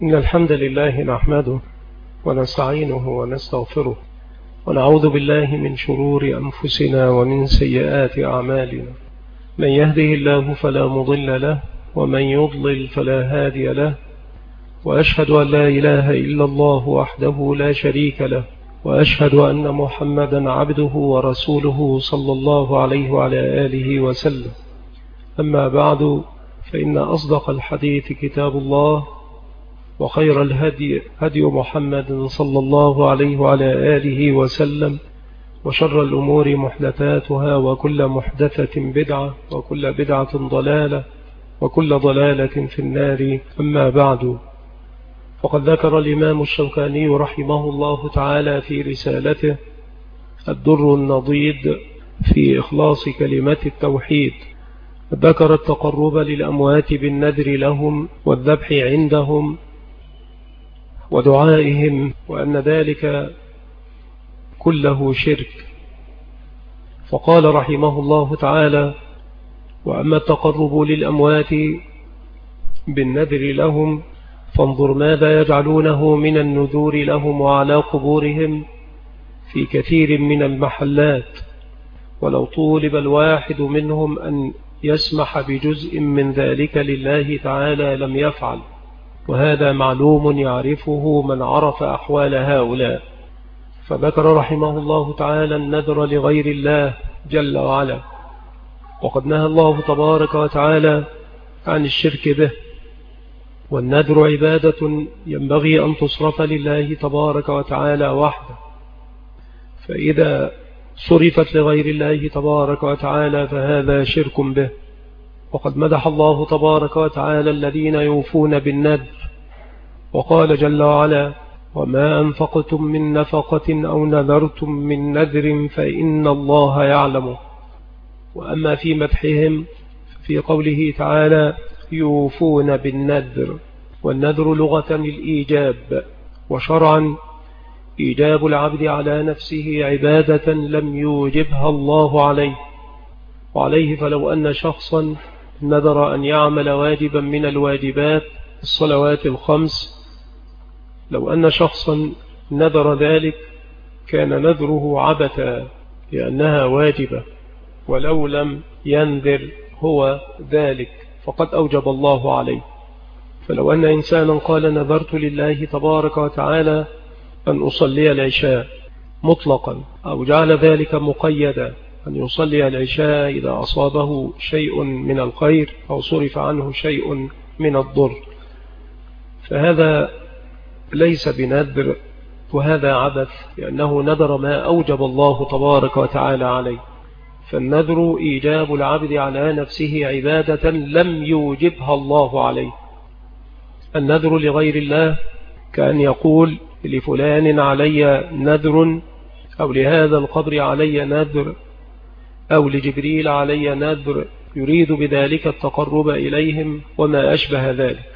إن الحمد لله نحمده ونستعينه ونستغفره ونعوذ بالله من شرور أنفسنا ومن سيئات أعمالنا. من يهده الله فلا مضل له ومن يضلل فلا هادي له، وأشهد أن لا إله إلا الله وحده لا شريك له، وأشهد أن محمدا عبده ورسوله صلى الله عليه وعلى آله وسلم. أما بعد، فإن أصدق الحديث كتاب الله، وخير الهدي هدي محمد صلى الله عليه وعلى آله وسلم، وشر الأمور محدثاتها، وكل محدثة بدعة، وكل بدعة ضلالة، وكل ضلالة في النار. أما بعد، وقد ذكر الإمام الشوكاني رحمه الله تعالى في رسالته الدر النضيد في إخلاص كلمة التوحيد، ذكر التقرب للأموات بالنذر لهم والذبح عندهم ودعائهم، وأن ذلك كله شرك. فقال رحمه الله تعالى: وأما التقرب للأموات بالنذر لهم فانظر ماذا يجعلونه من النذور لهم وعلى قبورهم في كثير من المحلات، ولو طولب الواحد منهم أن يسمح بجزء من ذلك لله تعالى لم يفعل، وهذا معلوم يعرفه من عرف أحوال هؤلاء. فذكر رحمه الله تعالى النذر لغير الله جل وعلا، وقد نهى الله تبارك وتعالى عن الشرك به، والنذر عبادة ينبغي أن تصرف لله تبارك وتعالى وحده، فإذا صرفت لغير الله تبارك وتعالى فهذا شرك به. وقد مدح الله تبارك وتعالى الذين يوفون بالنذر، وقال جل وعلا: وما أنفقتم من نفقة أو نذرتم من نذر فإن الله يعلمه. وأما في مدحهم في قوله تعالى: يوفون بالنذر، والنذر لغة الإيجاب، وشرعا إيجاب العبد على نفسه عبادة لم يوجبها الله عليه. وعليه فلو أن شخصا نذر أن يعمل واجبا من الواجبات الصلوات الخمس، لو أن شخصا نذر ذلك كان نذره عبثا لأنها واجبة، ولو لم ينذر هو ذلك فقد أوجب الله عليه. فلو أن إنسانا قال: نذرت لله تبارك وتعالى أن أصلي العشاء مطلقا، أو جعل ذلك مقيدا أن يصلي العشاء إذا أصابه شيء من الخير أو صرف عنه شيء من الضر، فهذا ليس بنذر، وهذا عبث، لأنه نذر ما أوجب الله تبارك وتعالى عليه. فالنذر إيجاب العبد على نفسه عبادة لم يوجبها الله عليه. النذر لغير الله كأن يقول: لفلان علي نذر، أو لهذا القبر علي نذر، أو لجبريل علي نذر، يريد بذلك التقرب إليهم وما أشبه ذلك.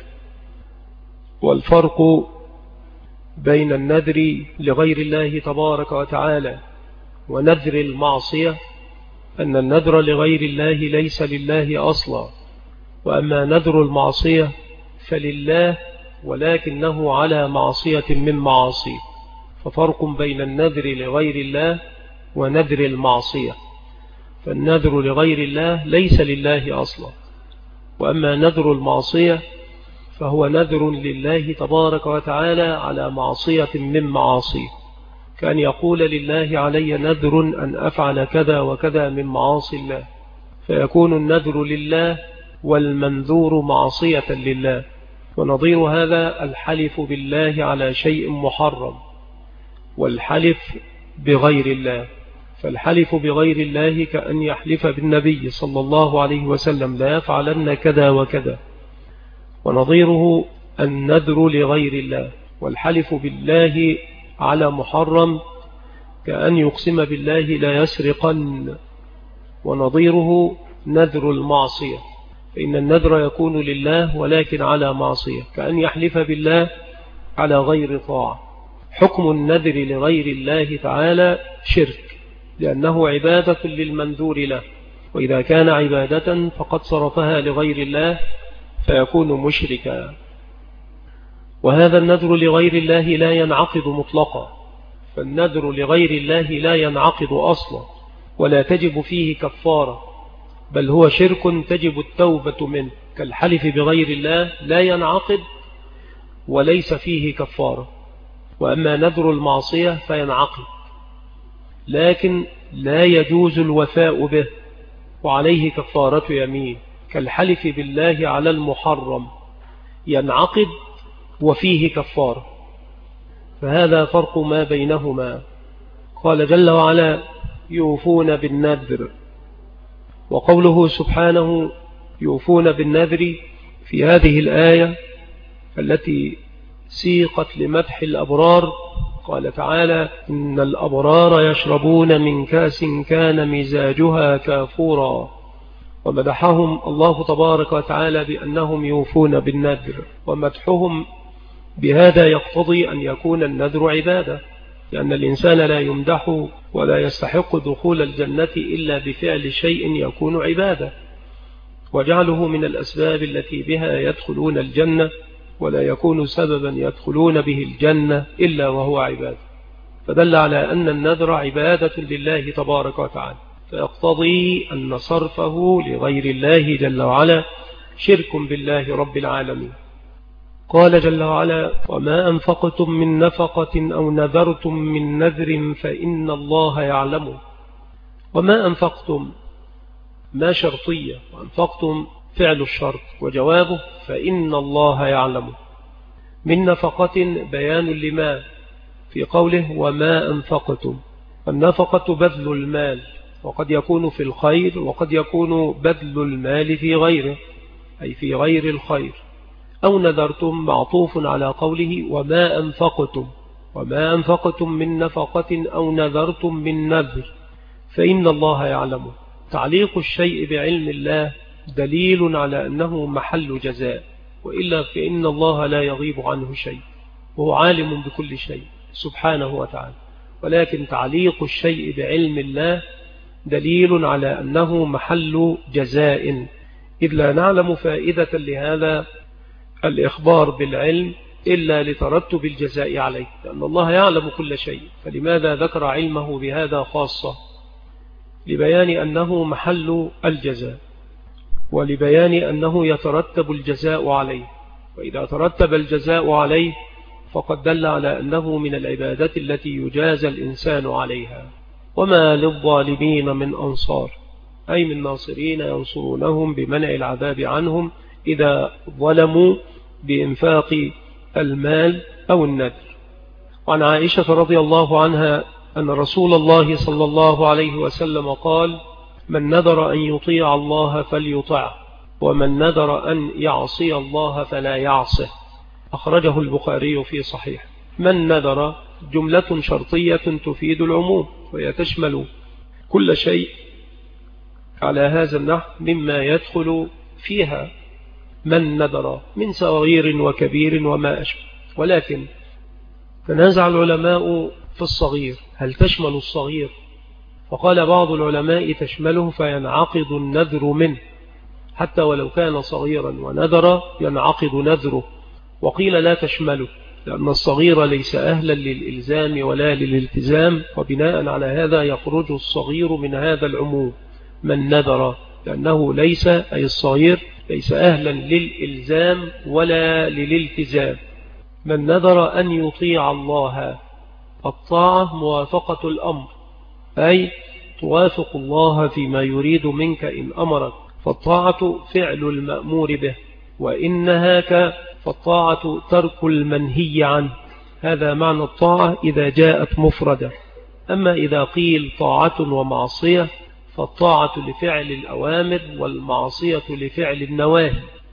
والفرق بين النذر لغير الله تبارك وتعالى ونذر المعصية أن النذر لغير الله ليس لله أصلا، وأما نذر المعصية فلله ولكنه على معصية من معاصيه. ففرق بين النذر لغير الله ونذر المعصية، فالنذر لغير الله ليس لله أصلا، وأما نذر المعصية فهو نذر لله تبارك وتعالى على معصية من معاصيه، كان يقول: لله علي نذر أن أفعل كذا وكذا من معاصي الله، فيكون النذر لله والمنذور معصية لله. ونظير هذا الحلف بالله على شيء محرم، والحلف بغير الله. فالحلف بغير الله كأن يحلف بالنبي صلى الله عليه وسلم: لا يفعلن كذا وكذا. ونظيره النذر لغير الله، والحلف بالله على محرم كأن يقسم بالله لا يسرقن. ونظيره نذر المعصية، فإن النذر يكون لله ولكن على معصية، كأن يحلف بالله على غير طاعة. حكم النذر لغير الله تعالى شرك، لأنه عبادة للمنذور له، وإذا كان عبادة فقد صرفها لغير الله فيكون مشركا. وهذا النذر لغير الله لا ينعقد مطلقا، فالنذر لغير الله لا ينعقد أصلا ولا تجب فيه كفارة، بل هو شرك تجب التوبة منه، كالحلف بغير الله لا ينعقد وليس فيه كفارة. وأما نذر المعصية فينعقد، لكن لا يجوز الوفاء به وعليه كفارة يمين، كالحلف بالله على المحرم ينعقد وفيه كفارة، فهذا فرق ما بينهما. قال جل وعلا يوفون بالنذر، وقوله سبحانه يوفون بالنذر في هذه الآية التي سيقت لمدح الأبرار، قال تعالى إن الأبرار يشربون من كأس كان مزاجها كافورا، ومدحهم الله تبارك وتعالى بأنهم يوفون بالنذر، ومدحهم بهذا يقتضي أن يكون النذر عبادة، لأن الإنسان لا يمدح ولا يستحق دخول الجنة إلا بفعل شيء يكون عبادة، وجعله من الأسباب التي بها يدخلون الجنة، ولا يكون سببا يدخلون به الجنة إلا وهو عبادة، فدل على أن النذر عبادة لله تبارك وتعالى، فيقتضي أن صرفه لغير الله جل وعلا شرك بالله رب العالمين. قال جل وعلا وما أنفقتم من نفقة أو نذرتم من نذر فإن الله يعلمه. وما أنفقتم ما شرطية، وأنفقتم فعل الشرط، وجوابه فإن الله يعلمه. من نفقة بيان لما في قوله وما أنفقتم، النفقة بذل المال، وقد يكون في الخير وقد يكون بذل المال في غيره أي في غير الخير. أو نذرتم معطوف على قوله وما أنفقتم، وما أنفقتم من نفقة أو نذرتم من نذر فإن الله يعلمه. تعليق الشيء بعلم الله دليل على أنه محل جزاء، وإلا فإن الله لا يغيب عنه شيء، وهو عالم بكل شيء سبحانه وتعالى، ولكن تعليق الشيء بعلم الله دليل على أنه محل جزاء، إذ لا نعلم فائدة لهذا الإخبار بالعلم إلا لترتب الجزاء عليه، لأن الله يعلم كل شيء، فلماذا ذكر علمه بهذا خاصة؟ لبيان أنه محل الجزاء، ولبيان أنه يترتب الجزاء عليه، وإذا ترتب الجزاء عليه فقد دل على أنه من العبادات التي يجازى الإنسان عليها. وما للظالمين من أنصار، أي من ناصرين ينصرونهم بمنع العذاب عنهم إذا ظلموا بإنفاق المال أو النذر. وعن عائشة رضي الله عنها أن رسول الله صلى الله عليه وسلم قال من نذر أن يطيع الله فليطعه، ومن نذر أن يعصي الله فلا يعصه، أخرجه البخاري في صحيح. من نذر جملة شرطية تفيد العموم، وهي تشمل كل شيء على هذا النحو مما يدخل فيها من نذر من صغير وكبير وما أشبه. ولكن تنازع العلماء في الصغير، هل تشمل الصغير؟ فقال بعض العلماء تشمله فينعقد النذر منه حتى ولو كان صغيرا ونذر ينعقد نذره، وقيل لا تشمله لأن الصغير ليس أهلا للإلزام ولا للالتزام، وبناء على هذا يخرج الصغير من هذا العموم من نذر، لأنه ليس أي الصغير ليس أهلا للإلزام ولا للالتزام. من نذر أن يطيع الله، الطاعة موافقة الأمر، أي توافق الله فيما يريد منك إن أمرك، فالطاعة فعل المأمور به، وإن نهاك فالطاعة ترك المنهي عنه. هذا معنى الطاعة إذا جاءت مفردة. أما إذا قيل طاعة ومعصية فالطاعة لفعل الأوامر والمعصية لفعل النواهي.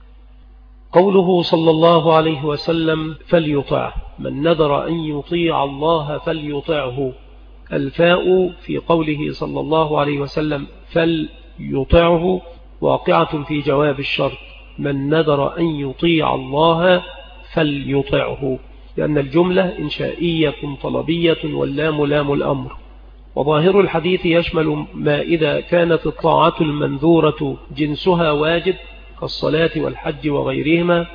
قوله صلى الله عليه وسلم فليطعه، من نذر أن يطيع الله فليطعه، الفاء في قوله صلى الله عليه وسلم فليطعه واقعة في جواب الشرط، من نذر أن يطيع الله فليطعه، لأن الجملة إنشائية طلبية واللام لام الأمر. وظاهر الحديث يشمل ما إذا كانت الطاعة المنذورة جنسها واجب كالصلاة والحج وغيرهما،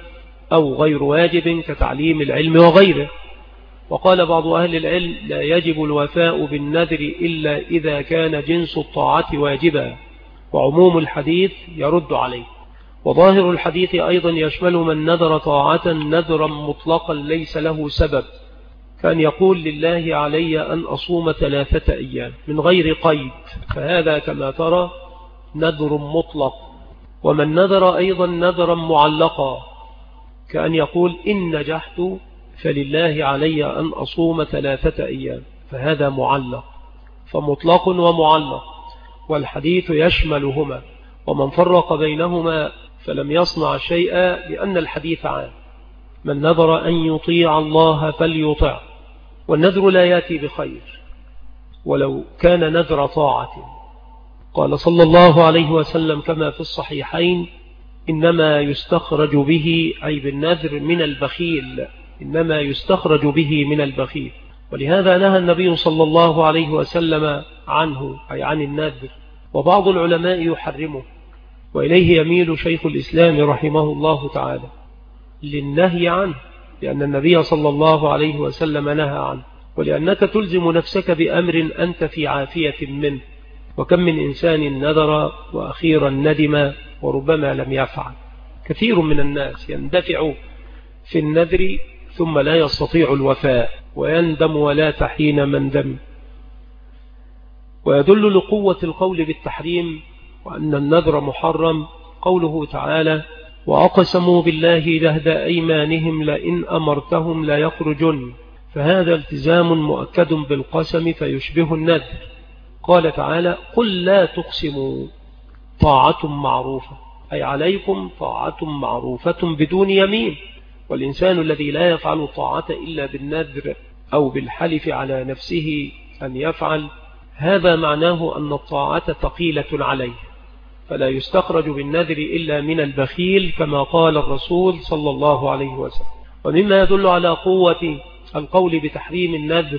أو غير واجب كتعليم العلم وغيره. وقال بعض أهل العلم لا يجب الوفاء بالنذر إلا إذا كان جنس الطاعة واجبا، وعموم الحديث يرد عليه. وظاهر الحديث أيضا يشمل من نذر طاعة نذرا مطلقا ليس له سبب، كان يقول لله علي أن أصوم 3 أيام من غير قيد، فهذا كما ترى نذر مطلق. ومن نذر أيضا نذرا معلقا، كأن يقول إن نجحت فلله علي أن أصوم 3 أيام، فهذا معلق. فمطلق ومعلق، والحديث يشملهما، ومن فرق بينهما فلم يصنع شيئا، لأن الحديث عام. من نذر أن يطيع الله فليطع، والنذر لا يأتي بخير ولو كان نذر طاعة. قال صلى الله عليه وسلم كما في الصحيحين إنما يستخرج به أي بالنذر من البخيل، إنما يستخرج به من البخيل. ولهذا نهى النبي صلى الله عليه وسلم عنه أي عن النذر، وبعض العلماء يحرمه، وإليه يميل شيخ الإسلام رحمه الله تعالى للنهي عنه، لأن النبي صلى الله عليه وسلم نهى عنه، ولأنك تلزم نفسك بأمر أنت في عافية منه. وكم من إنسان نذر وأخيرا ندم وربما لم يفعل. كثير من الناس يندفع في النذر ثم لا يستطيع الوفاء، ويندم ولا تحين مندم. ويدل لقوة القول بالتحريم وأن النذر محرم قوله تعالى وأقسموا بالله جهد أيمانهم لئن أمرتهم لا يخرجن، فهذا التزام مؤكد بالقسم فيشبه النذر. قال تعالى قل لا تقسموا طاعة معروفة، أي عليكم طاعة معروفة بدون يمين. والإنسان الذي لا يفعل الطاعة إلا بالنذر أو بالحلف على نفسه أن يفعل، هذا معناه أن الطاعة ثقيلة عليه، فلا يستخرج بالنذر إلا من البخيل كما قال الرسول صلى الله عليه وسلم. ومما يدل على قوة القول بتحريم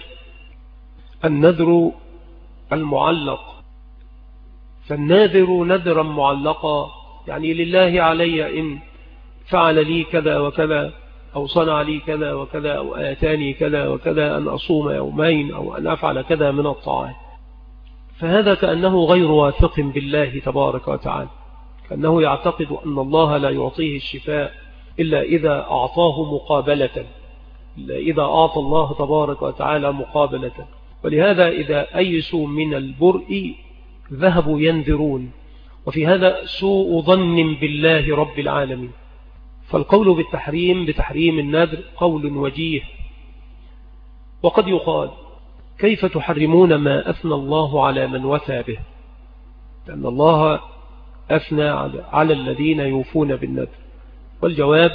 النذر المعلق. فالناذر نذرا معلقا يعني لله علي إن فعل لي كذا وكذا، أو صنع لي كذا وكذا، أو آتاني كذا وكذا، أن أصوم يومين أو أن أفعل كذا من الطاعات. فهذا كأنه غير واثق بالله تبارك وتعالى، كأنه يعتقد أن الله لا يعطيه الشفاء إلا إذا أعطاه مقابلة، إلا إذا أعطى الله تبارك وتعالى مقابلة. ولهذا إذا أيسوا من البرء ذهبوا ينذرون، وفي هذا سوء ظن بالله رب العالمين. فالقول بتحريم النذر قول وجيه. وقد يقال كيف تحرمون ما أثنى الله على من وفى به؟ لأن الله أثنى على الذين يوفون بالنذر. والجواب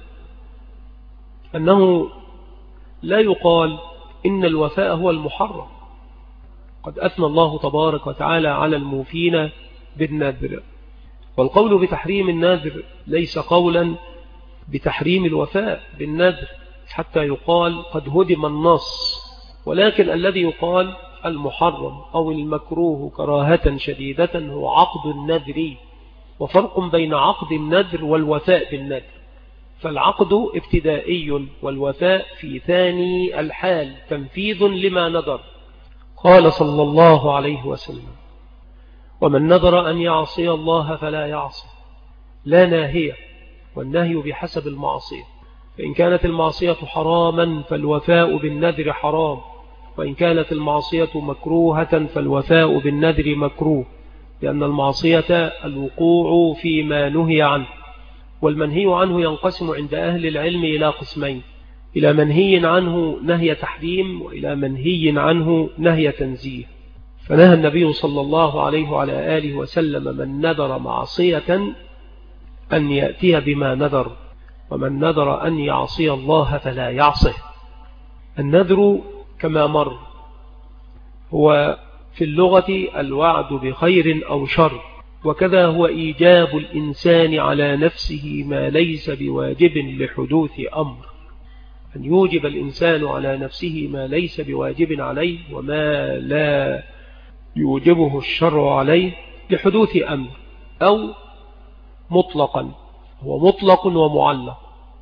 أنه لا يقال إن الوفاء هو المحرم، قد أثنى الله تبارك وتعالى على الموفين بالنذر. والقول بتحريم النذر ليس قولا بتحريم الوفاء بالنذر حتى يقال قد هدم النص، ولكن الذي يقال المحرم أو المكروه كراهة شديدة هو عقد النذر. وفرق بين عقد النذر والوفاء بالنذر، فالعقد ابتدائي والوفاء في ثاني الحال تنفيذ لما نذر. قال صلى الله عليه وسلم ومن نذر أن يعصي الله فلا يعصي، لا ناهية، والنهي بحسب المعصية. فإن كانت المعصية حراما فالوفاء بالنذر حرام، وإن كانت المعصية مكروهة فالوفاء بالنذر مكروه، لأن المعصية الوقوع فيما نهي عنه. والمنهي عنه ينقسم عند أهل العلم إلى قسمين: إلى منهي عنه نهي تحريم، وإلى منهي عنه نهي تنزيه. فنهى النبي صلى الله عليه وعلى آله وسلم من نذر معصية أن يأتي بما نذر، ومن نذر أن يعصي الله فلا يعصه. النذر كما مر هو في اللغة الوعد بخير أو شر، وكذا هو إيجاب الإنسان على نفسه ما ليس بواجب لحدوث أمر، أن يوجب الإنسان على نفسه ما ليس بواجب عليه وما لا يوجبه الشرع عليه لحدوث أمر. أو مطلقا، هو مطلق ومعلق.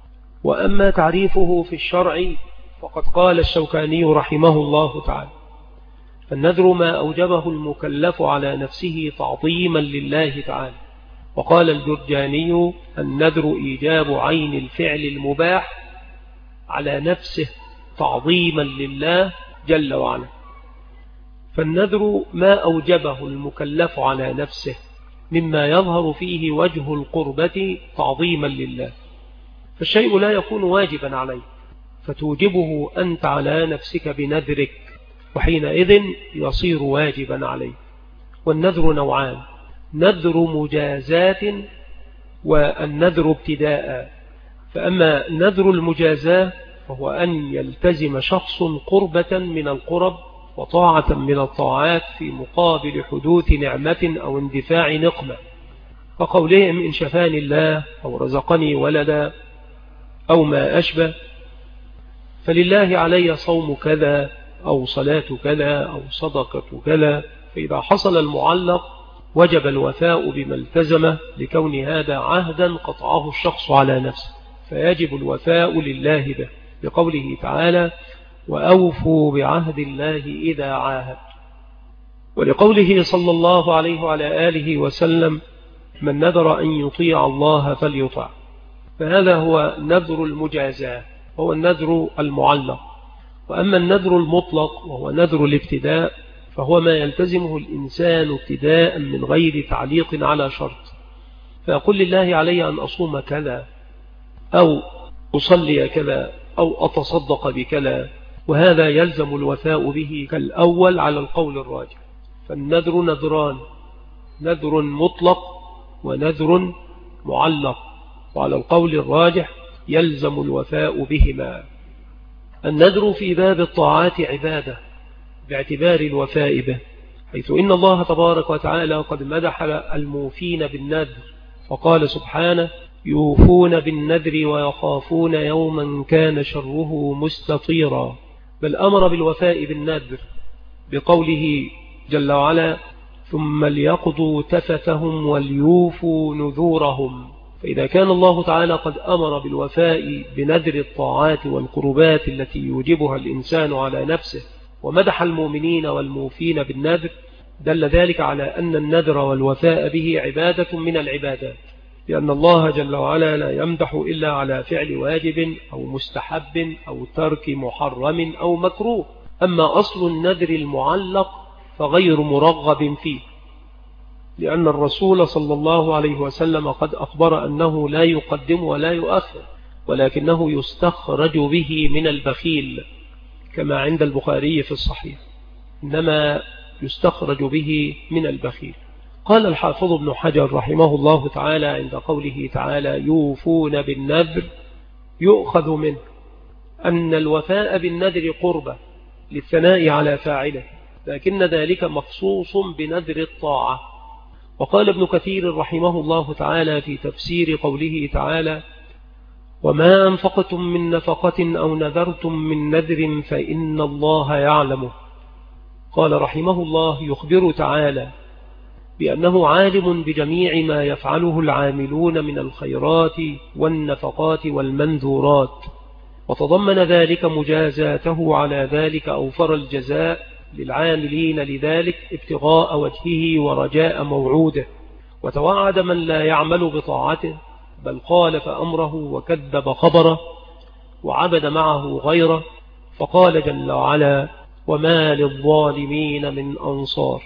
وأما تعريفه في الشرع فقد قال الشوكاني رحمه الله تعالى: فالنذر ما أوجبه المكلف على نفسه تعظيما لله تعالى. وقال الجرجاني: النذر إيجاب عين الفعل المباح على نفسه تعظيما لله جل وعلا. فالنذر ما أوجبه المكلف على نفسه مما يظهر فيه وجه القربة تعظيما لله، فالشيء لا يكون واجبا عليه فتوجبه أنت على نفسك بنذرك، وحينئذ يصير واجبا عليه. والنذر نوعان: نذر مجازاة والنذر ابتداء. فأما نذر المجازاة فهو أن يلتزم شخص قربة من القرب وطاعة من الطاعات في مقابل حدوث نعمة أو اندفاع نقمة، فقولهم إن شفاني الله أو رزقني ولدا أو ما أشبه، فلله علي صوم كذا أو صلاة كذا أو صدقة كذا. فإذا حصل المعلق وجب الوفاء بما التزمه لكون هذا عهدا قطعه الشخص على نفسه، فيجب الوفاء لله به، لقوله تعالى: وأوفوا بعهد الله إذا عاهد. ولقوله صلى الله عليه وعلى آله وسلم: من نذر أن يطيع الله فليطع. فهذا هو نذر المجازاة، هو النذر المعلق. وأما النذر المطلق وهو نذر الابتداء فهو ما يلتزمه الإنسان ابتداء من غير تعليق على شرط، فيقول لله علي أن أصوم كذا أو أصلي كذا أو أتصدق بكذا، وهذا يلزم الوفاء به كالأول على القول الراجح. فالنذر نذران: نذر مطلق ونذر معلق، وعلى القول الراجح يلزم الوفاء بهما. النذر في باب الطاعات عبادة باعتبار الوفاء به، حيث إن الله تبارك وتعالى قد مدح الموفين بالنذر، فقال سبحانه: يوفون بالنذر ويخافون يوما كان شره مستطيرا. بل أمر بالوفاء بالنذر بقوله جل وعلا: ثم ليقضوا تفثهم وليوفوا نذورهم. فإذا كان الله تعالى قد أمر بالوفاء بنذر الطاعات والقربات التي يوجبها الإنسان على نفسه، ومدح المؤمنين والموفين بالنذر، دل ذلك على أن النذر والوفاء به عبادة من العبادات، لأن الله جل وعلا لا يمدح إلا على فعل واجب أو مستحب أو ترك محرم أو مكروه. أما أصل النذر المعلق فغير مرغب فيه، لأن الرسول صلى الله عليه وسلم قد أخبر أنه لا يقدم ولا يؤخر، ولكنه يستخرج به من البخيل كما عند البخاري في الصحيح، إنما يستخرج به من البخيل. قال الحافظ ابن حجر رحمه الله تعالى عند قوله تعالى: يوفون بالنذر، يؤخذ منه أن الوفاء بالنذر قربة للثناء على فاعله، لكن ذلك مخصوص بنذر الطاعة. وقال ابن كثير رحمه الله تعالى في تفسير قوله تعالى: وما أنفقتم من نفقة أو نذرتم من نذر فإن الله يعلمه. قال رحمه الله: يخبر تعالى بأنه عالم بجميع ما يفعله العاملون من الخيرات والنفقات والمنذورات، وتضمن ذلك مجازاته على ذلك أوفر الجزاء للعاملين لذلك ابتغاء وجهه ورجاء موعوده، وتوعد من لا يعمل بطاعته بل خالف أمره وكذب خبره وعبد معه غيره، فقال جل وعلا: وما للظالمين من أنصار.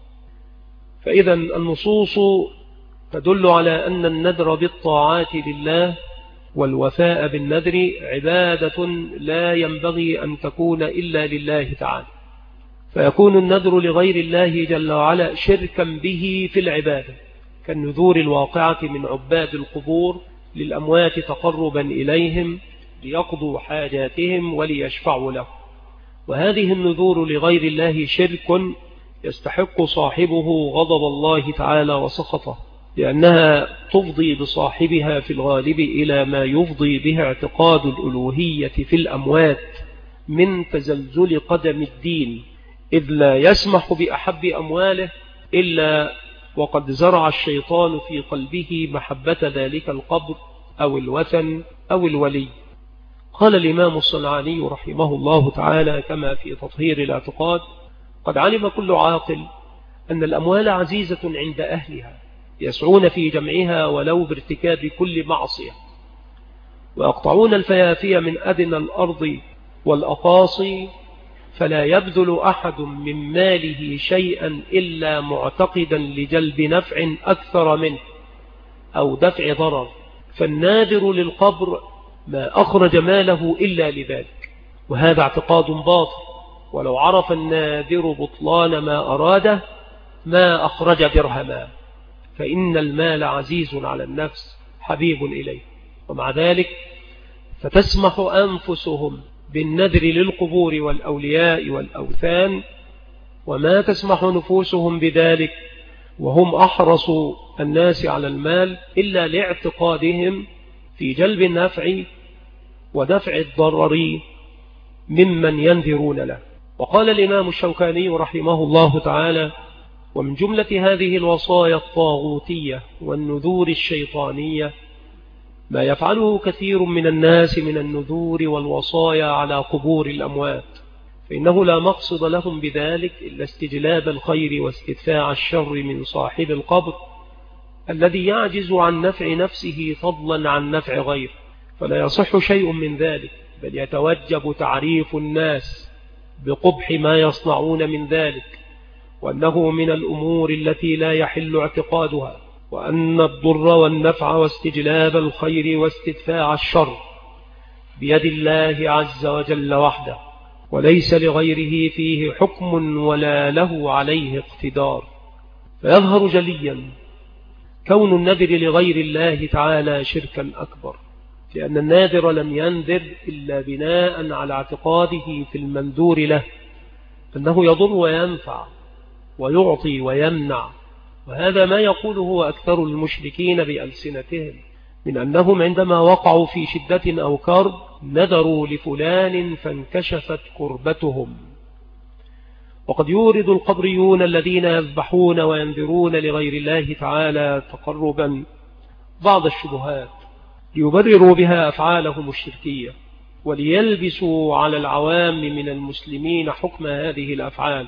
فإذا النصوص تدل على أن النذر بالطاعات لله والوفاء بالنذر عبادة لا ينبغي أن تكون إلا لله تعالى، فيكون النذر لغير الله جل وعلا شركا به في العبادة، كالنذور الواقعة من عباد القبور للأموات تقربا إليهم ليقضوا حاجاتهم وليشفعوا له. وهذه النذور لغير الله شرك يستحق صاحبه غضب الله تعالى وسخطه، لأنها تفضي بصاحبها في الغالب إلى ما يفضي به اعتقاد الألوهية في الأموات من تزلزل قدم الدين، إذ لا يسمح بأحب أمواله إلا وقد زرع الشيطان في قلبه محبة ذلك القبر أو الوثن أو الولي، قال الإمام الصنعاني رحمه الله تعالى كما في تطهير الاعتقاد: قد علم كل عاقل أن الأموال عزيزة عند أهلها يسعون في جمعها ولو بارتكاب كل معصية، ويقطعون الفيافي من أدنى الأرض والأقاصي، فلا يبذل أحد من ماله شيئا إلا معتقدا لجلب نفع أكثر منه أو دفع ضرر، فالنادر للقبر ما أخرج ماله إلا لذلك، وهذا اعتقاد باطل، ولو عرف النادر بطلان ما أراده ما أخرج درهما، فإن المال عزيز على النفس حبيب إليه. ومع ذلك فتسمح أنفسهم بالنذر للقبور والأولياء والأوثان، وما تسمح نفوسهم بذلك وهم أحرص الناس على المال إلا لاعتقادهم في جلب النفع ودفع الضرر ممن ينذرون له. وقال الإمام الشوكاني رحمه الله تعالى: ومن جملة هذه الوصايا الطاغوتية والنذور الشيطانية ما يفعله كثير من الناس من النذور والوصايا على قبور الأموات، فإنه لا مقصد لهم بذلك إلا استجلاب الخير واستدفاع الشر من صاحب القبر الذي يعجز عن نفع نفسه فضلا عن نفع غيره، فلا يصح شيء من ذلك، بل يتوجب تعريف الناس بقبح ما يصنعون من ذلك، وأنه من الأمور التي لا يحل اعتقادها، وأن الضر والنفع واستجلاب الخير واستدفاع الشر بيد الله عز وجل وحده، وليس لغيره فيه حكم ولا له عليه اقتدار. فيظهر جليا كون النذر لغير الله تعالى شركا أكبر، لأن الناذر لم ينذر إلا بناء على اعتقاده في المنذور له أنه يضر وينفع ويعطي ويمنع، وهذا ما يقوله أكثر المشركين بألسنتهم من أنهم عندما وقعوا في شدة أو كرب نذروا لفلان فانكشفت كربتهم. وقد يورد القبريون الذين يذبحون وينذرون لغير الله تعالى تقربا بعض الشبهات ليبرروا بها أفعالهم الشركية، وليلبسوا على العوام من المسلمين حكم هذه الأفعال.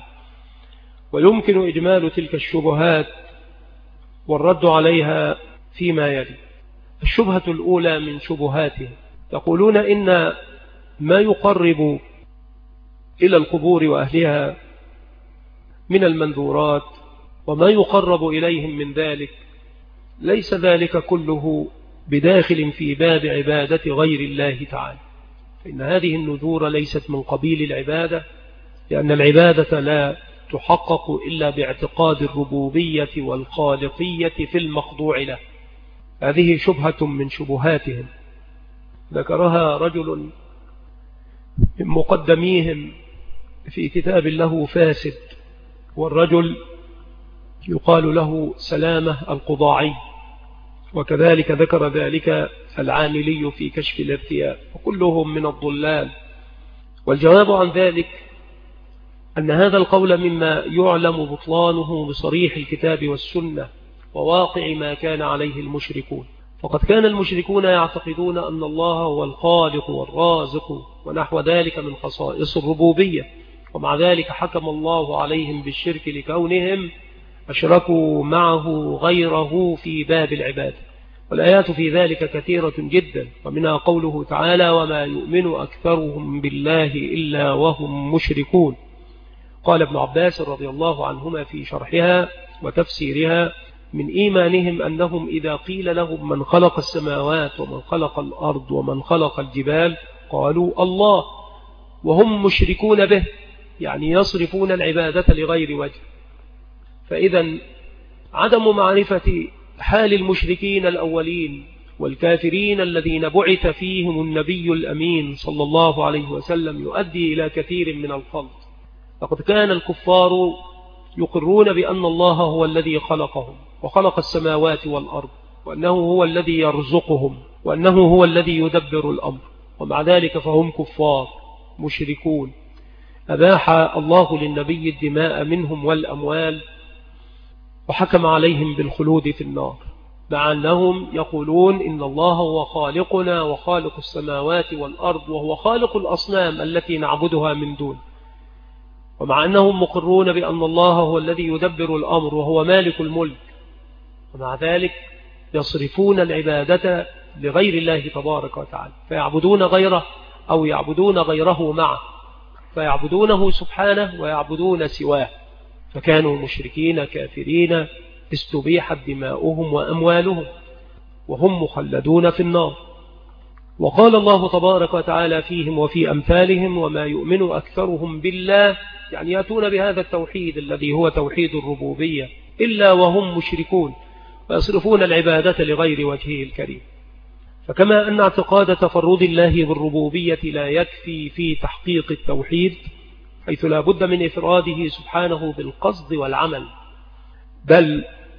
ويمكن إجمال تلك الشبهات والرد عليها فيما يلي. الشبهة الأولى من شبهاتهم: يقولون إن ما يقرب إلى القبور وأهلها من المنذورات وما يقرب إليهم من ذلك ليس ذلك كله بداخل في باب عبادة غير الله تعالى، فإن هذه النذور ليست من قبيل العبادة، لأن العبادة لا تحقق إلا باعتقاد الربوبية والخالقية في المخضوع له. هذه شبهة من شبهاتهم ذكرها رجل من مقدميهم في كتاب له فاسد، والرجل يقال له سلامة القضاعي، وكذلك ذكر ذلك العاملي في كشف الارتياب، وكلهم من الضلال. والجواب عن ذلك أن هذا القول مما يعلم بطلانه بصريح الكتاب والسنة وواقع ما كان عليه المشركون، فقد كان المشركون يعتقدون أن الله هو الخالق والرازق ونحو ذلك من خصائص الربوبية، ومع ذلك حكم الله عليهم بالشرك لكونهم أشركوا معه غيره في باب العبادة. والآيات في ذلك كثيرة جدا، ومنها قوله تعالى: وما يؤمن أكثرهم بالله إلا وهم مشركون. قال ابن عباس رضي الله عنهما في شرحها وتفسيرها: من إيمانهم أنهم إذا قيل لهم من خلق السماوات ومن خلق الأرض ومن خلق الجبال قالوا الله، وهم مشركون به، يعني يصرفون العبادة لغير وجه. فإذا عدم معرفة حال المشركين الأولين والكافرين الذين بعث فيهم النبي الأمين صلى الله عليه وسلم يؤدي إلى كثير من الخلط. لقد كان الكفار يقرون بأن الله هو الذي خلقهم وخلق السماوات والأرض، وأنه هو الذي يرزقهم، وأنه هو الذي يدبر الأمر، ومع ذلك فهم كفار مشركون. أباح الله للنبي الدماء منهم والأموال، وحكم عليهم بالخلود في النار. مع أنهم يقولون إن الله هو خالقنا وخالق السماوات والأرض وهو خالق الأصنام التي نعبدها من دون، ومع أنهم مقرون بأن الله هو الذي يدبر الأمر وهو مالك الملك، ومع ذلك يصرفون العبادة لغير الله تبارك وتعالى، فيعبدون غيره أو يعبدون غيره معه، فيعبدونه سبحانه ويعبدون سواه، فكانوا مشركين كافرين استبيحت دماؤهم وأموالهم وهم مخلدون في النار. وقال الله تبارك وتعالى فيهم وفي أمثالهم وما يؤمن أكثرهم بالله، يعني يأتون بهذا التوحيد الذي هو توحيد الربوبية إلا وهم مشركون ويصرفون العبادة لغير وجهه الكريم. فكما أن اعتقاد تفرد الله بالربوبية لا يكفي في تحقيق التوحيد، حيث لا بد من إفراده سبحانه بالقصد والعمل، بل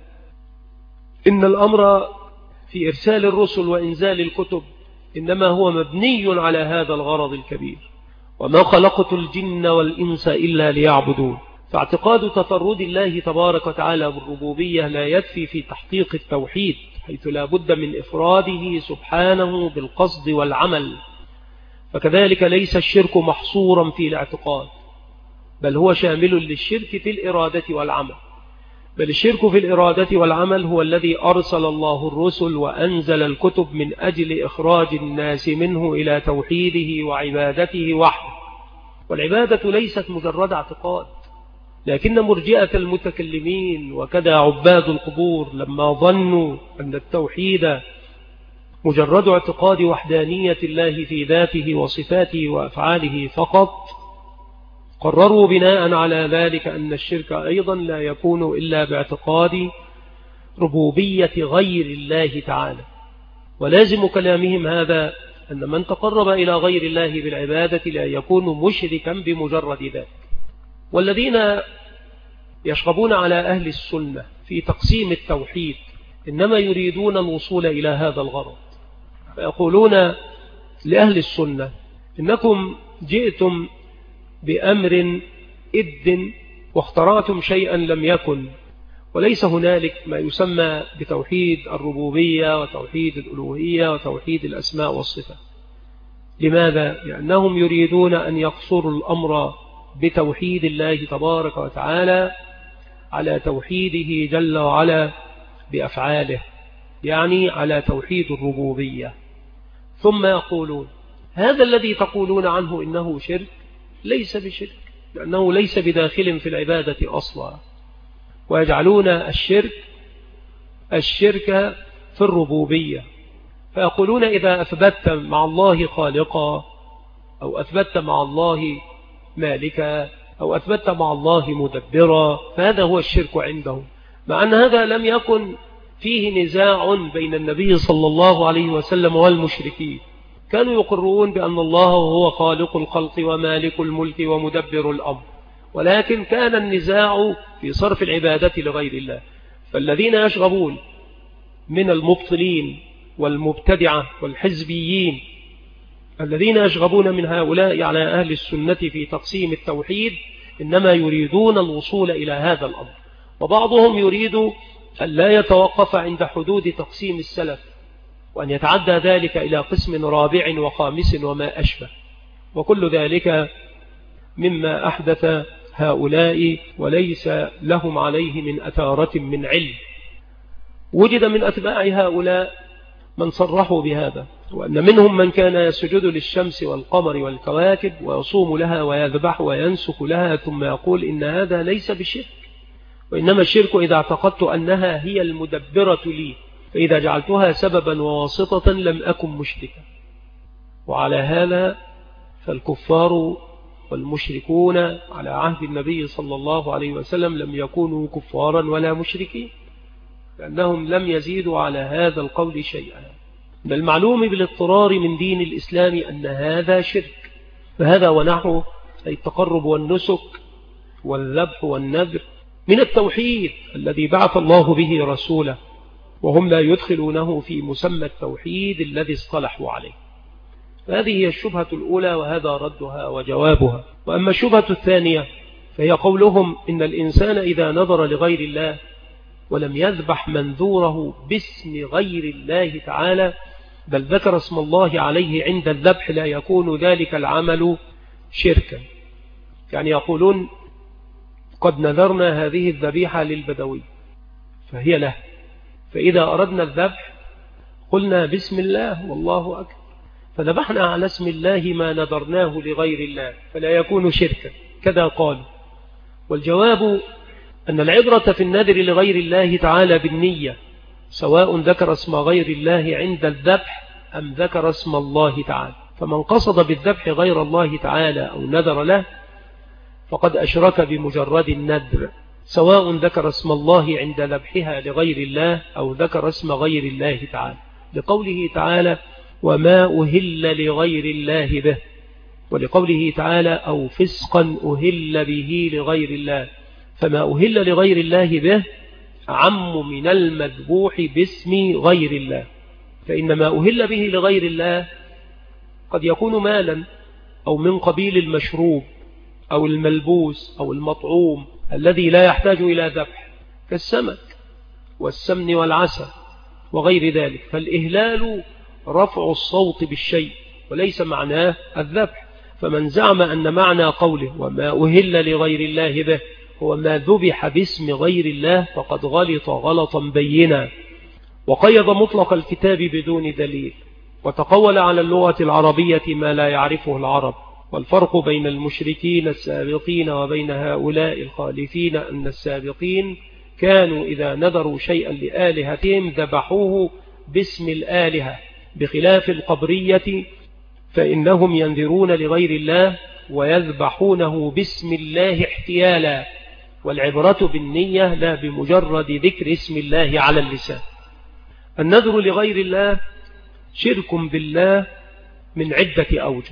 إن الأمر في إرسال الرسل وإنزال الكتب إنما هو مبني على هذا الغرض الكبير، وما خلقت الجن والإنس إلا ليعبدون. فاعتقاد تفرد الله تبارك وتعالى بالربوبية لا يكفي في تحقيق التوحيد، حيث لا بد من إفراده سبحانه بالقصد والعمل. فكذلك ليس الشرك محصورا في الاعتقاد، بل هو شامل للشرك في الإرادة والعمل. بل الشرك في الإرادة والعمل هو الذي أرسل الله الرسل وأنزل الكتب من أجل إخراج الناس منه إلى توحيده وعبادته وحده. والعبادة ليست مجرد اعتقاد، لكن مرجئة المتكلمين وكذا عباد القبور لما ظنوا أن التوحيد مجرد اعتقاد وحدانية الله في ذاته وصفاته وأفعاله فقط، قرروا بناء على ذلك أن الشرك أيضا لا يكون إلا باعتقاد ربوبية غير الله تعالى. ولازم كلامهم هذا أن من تقرب إلى غير الله بالعبادة لا يكون مشركا بمجرد ذلك. والذين يشغبون على أهل السنة في تقسيم التوحيد إنما يريدون الوصول إلى هذا الغرض، فيقولون لأهل السنة إنكم جئتم بأمر إد واخترعتم شيئا لم يكن، وليس هنالك ما يسمى بتوحيد الربوبية وتوحيد الألوهية وتوحيد الأسماء والصفات. لماذا؟ لأنهم يريدون أن يقصروا الأمر بتوحيد الله تبارك وتعالى على توحيده جل وعلا بأفعاله، يعني على توحيد الربوبية. ثم يقولون هذا الذي تقولون عنه إنه شرك ليس بشرك، لأنه ليس بداخل في العبادة أصلا، ويجعلون الشرك في الربوبية. فيقولون إذا أثبت مع الله خالقا أو أثبت مع الله مالكا أو أثبت مع الله مدبرا فهذا هو الشرك عندهم، مع أن هذا لم يكن فيه نزاع بين النبي صلى الله عليه وسلم والمشركين. كانوا يقرون بأن الله هو خالق الخلق ومالك الملك ومدبر الأمر، ولكن كان النزاع في صرف العبادة لغير الله. فالذين يشغبون من المبطلين والمبتدعة والحزبيين الذين يشغبون من هؤلاء على أهل السنة في تقسيم التوحيد إنما يريدون الوصول إلى هذا الأمر، وبعضهم يريد أن لا يتوقف عند حدود تقسيم السلف، وأن يتعدى ذلك إلى قسم رابع وخامس وما أشبه، وكل ذلك مما أحدث هؤلاء وليس لهم عليه من أثارة من علم. وجد من أتباع هؤلاء من صرحوا بهذا، وأن منهم من كان يسجد للشمس والقمر والكواكب ويصوم لها ويذبح وينسك لها، ثم يقول إن هذا ليس بشرك، وإنما الشرك إذا اعتقدت أنها هي المدبرة لي، فإذا جعلتها سببا وواسطة لم أكن مشركا. وعلى هذا فالكفار والمشركون على عهد النبي صلى الله عليه وسلم لم يكونوا كفارا ولا مشركين، لأنهم لم يزيدوا على هذا القول شيئا. بل معلوم بالاضطرار من دين الإسلام أن هذا شرك، فهذا ونحو أي التقرب والنسك والذبح والنذر من التوحيد الذي بعث الله به رسوله، وهم لا يدخلونه في مسمى التوحيد الذي اصطلحوا عليه. هذه هي الشبهة الأولى، وهذا ردها وجوابها. وأما الشبهة الثانية فهي قولهم إن الإنسان إذا نظر لغير الله ولم يذبح منذوره باسم غير الله تعالى، بل ذكر اسم الله عليه عند الذبح، لا يكون ذلك العمل شركا. يعني يقولون قد نذرنا هذه الذبيحة للبدوي فهي له، فإذا أردنا الذبح قلنا بسم الله والله أكبر، فذبحنا على اسم الله ما نذرناه لغير الله، فلا يكون شركا. كذا قال. والجواب أن العبرة في النذر لغير الله تعالى بالنية، سواء ذكر اسم غير الله عند الذبح أم ذكر اسم الله تعالى. فمن قصد بالذبح غير الله تعالى أو نذر له فقد أشرك بمجرد النذر، سواء ذكر اسم الله عند ذبحها لغير الله أو ذكر اسم غير الله تعالى، لقوله تعالى وما أهل لغير الله به، ولقوله تعالى أو فسقا أهل به لغير الله. فما أهل لغير الله به عم من المذبوح باسم غير الله، فإن ما أهل به لغير الله قد يكون مالا أو من قبيل المشروب أو الملبوس أو المطعوم الذي لا يحتاج إلى ذبح، كالسمك والسمن والعسل وغير ذلك. فالإهلال رفع الصوت بالشيء وليس معناه الذبح. فمن زعم أن معنى قوله وما أهل لغير الله به هو ما ذبح باسم غير الله فقد غلط غلطا بينا، وقيض مطلق الكتاب بدون دليل، وتقول على اللغة العربية ما لا يعرفه العرب. والفرق بين المشركين السابقين وبين هؤلاء الخالفين أن السابقين كانوا إذا نذروا شيئا لآلهتهم ذبحوه باسم الآلهة، بخلاف القبرية فإنهم ينذرون لغير الله ويذبحونه باسم الله احتيالا، والعبرة بالنية لا بمجرد ذكر اسم الله على اللسان. النذر لغير الله شرك بالله من عدة أوجه.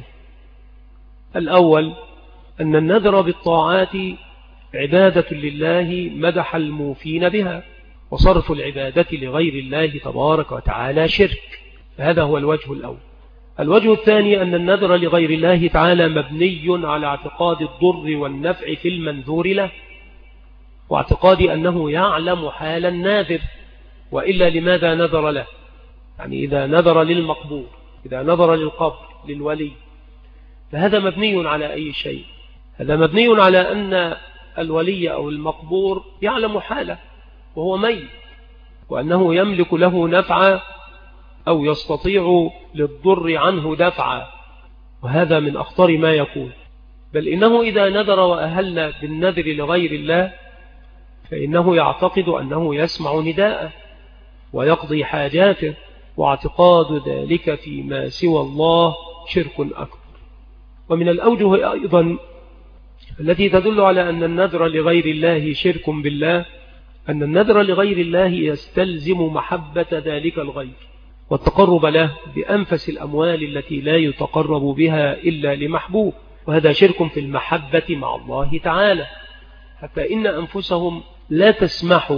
الأول أن النذر بالطاعات عبادة لله مدح الموفين بها، وصرف العبادة لغير الله تبارك وتعالى شرك، هذا هو الوجه الأول. الوجه الثاني أن النذر لغير الله تعالى مبني على اعتقاد الضر والنفع في المنذور له، واعتقاد أنه يعلم حال الناذر، وإلا لماذا نذر له؟ يعني إذا نذر للمقبور، إذا نذر للقبر للولي، فهذا مبني على أي شيء؟ هذا مبني على أن الولي أو المقبور يعلم حاله وهو ميت، وأنه يملك له نفعا أو يستطيع للضر عنه دفعا، وهذا من أخطر ما يكون. بل إنه إذا نذر وأهل بالنذر لغير الله فإنه يعتقد أنه يسمع نداءه ويقضي حاجاته، واعتقاد ذلك فيما سوى الله شرك أكبر. ومن الأوجه أيضا التي تدل على أن النذر لغير الله شرك بالله أن النذر لغير الله يستلزم محبة ذلك الغير والتقرب له بأنفس الأموال التي لا يتقرب بها إلا لمحبوب، وهذا شرك في المحبة مع الله تعالى، حتى إن أنفسهم لا تسمح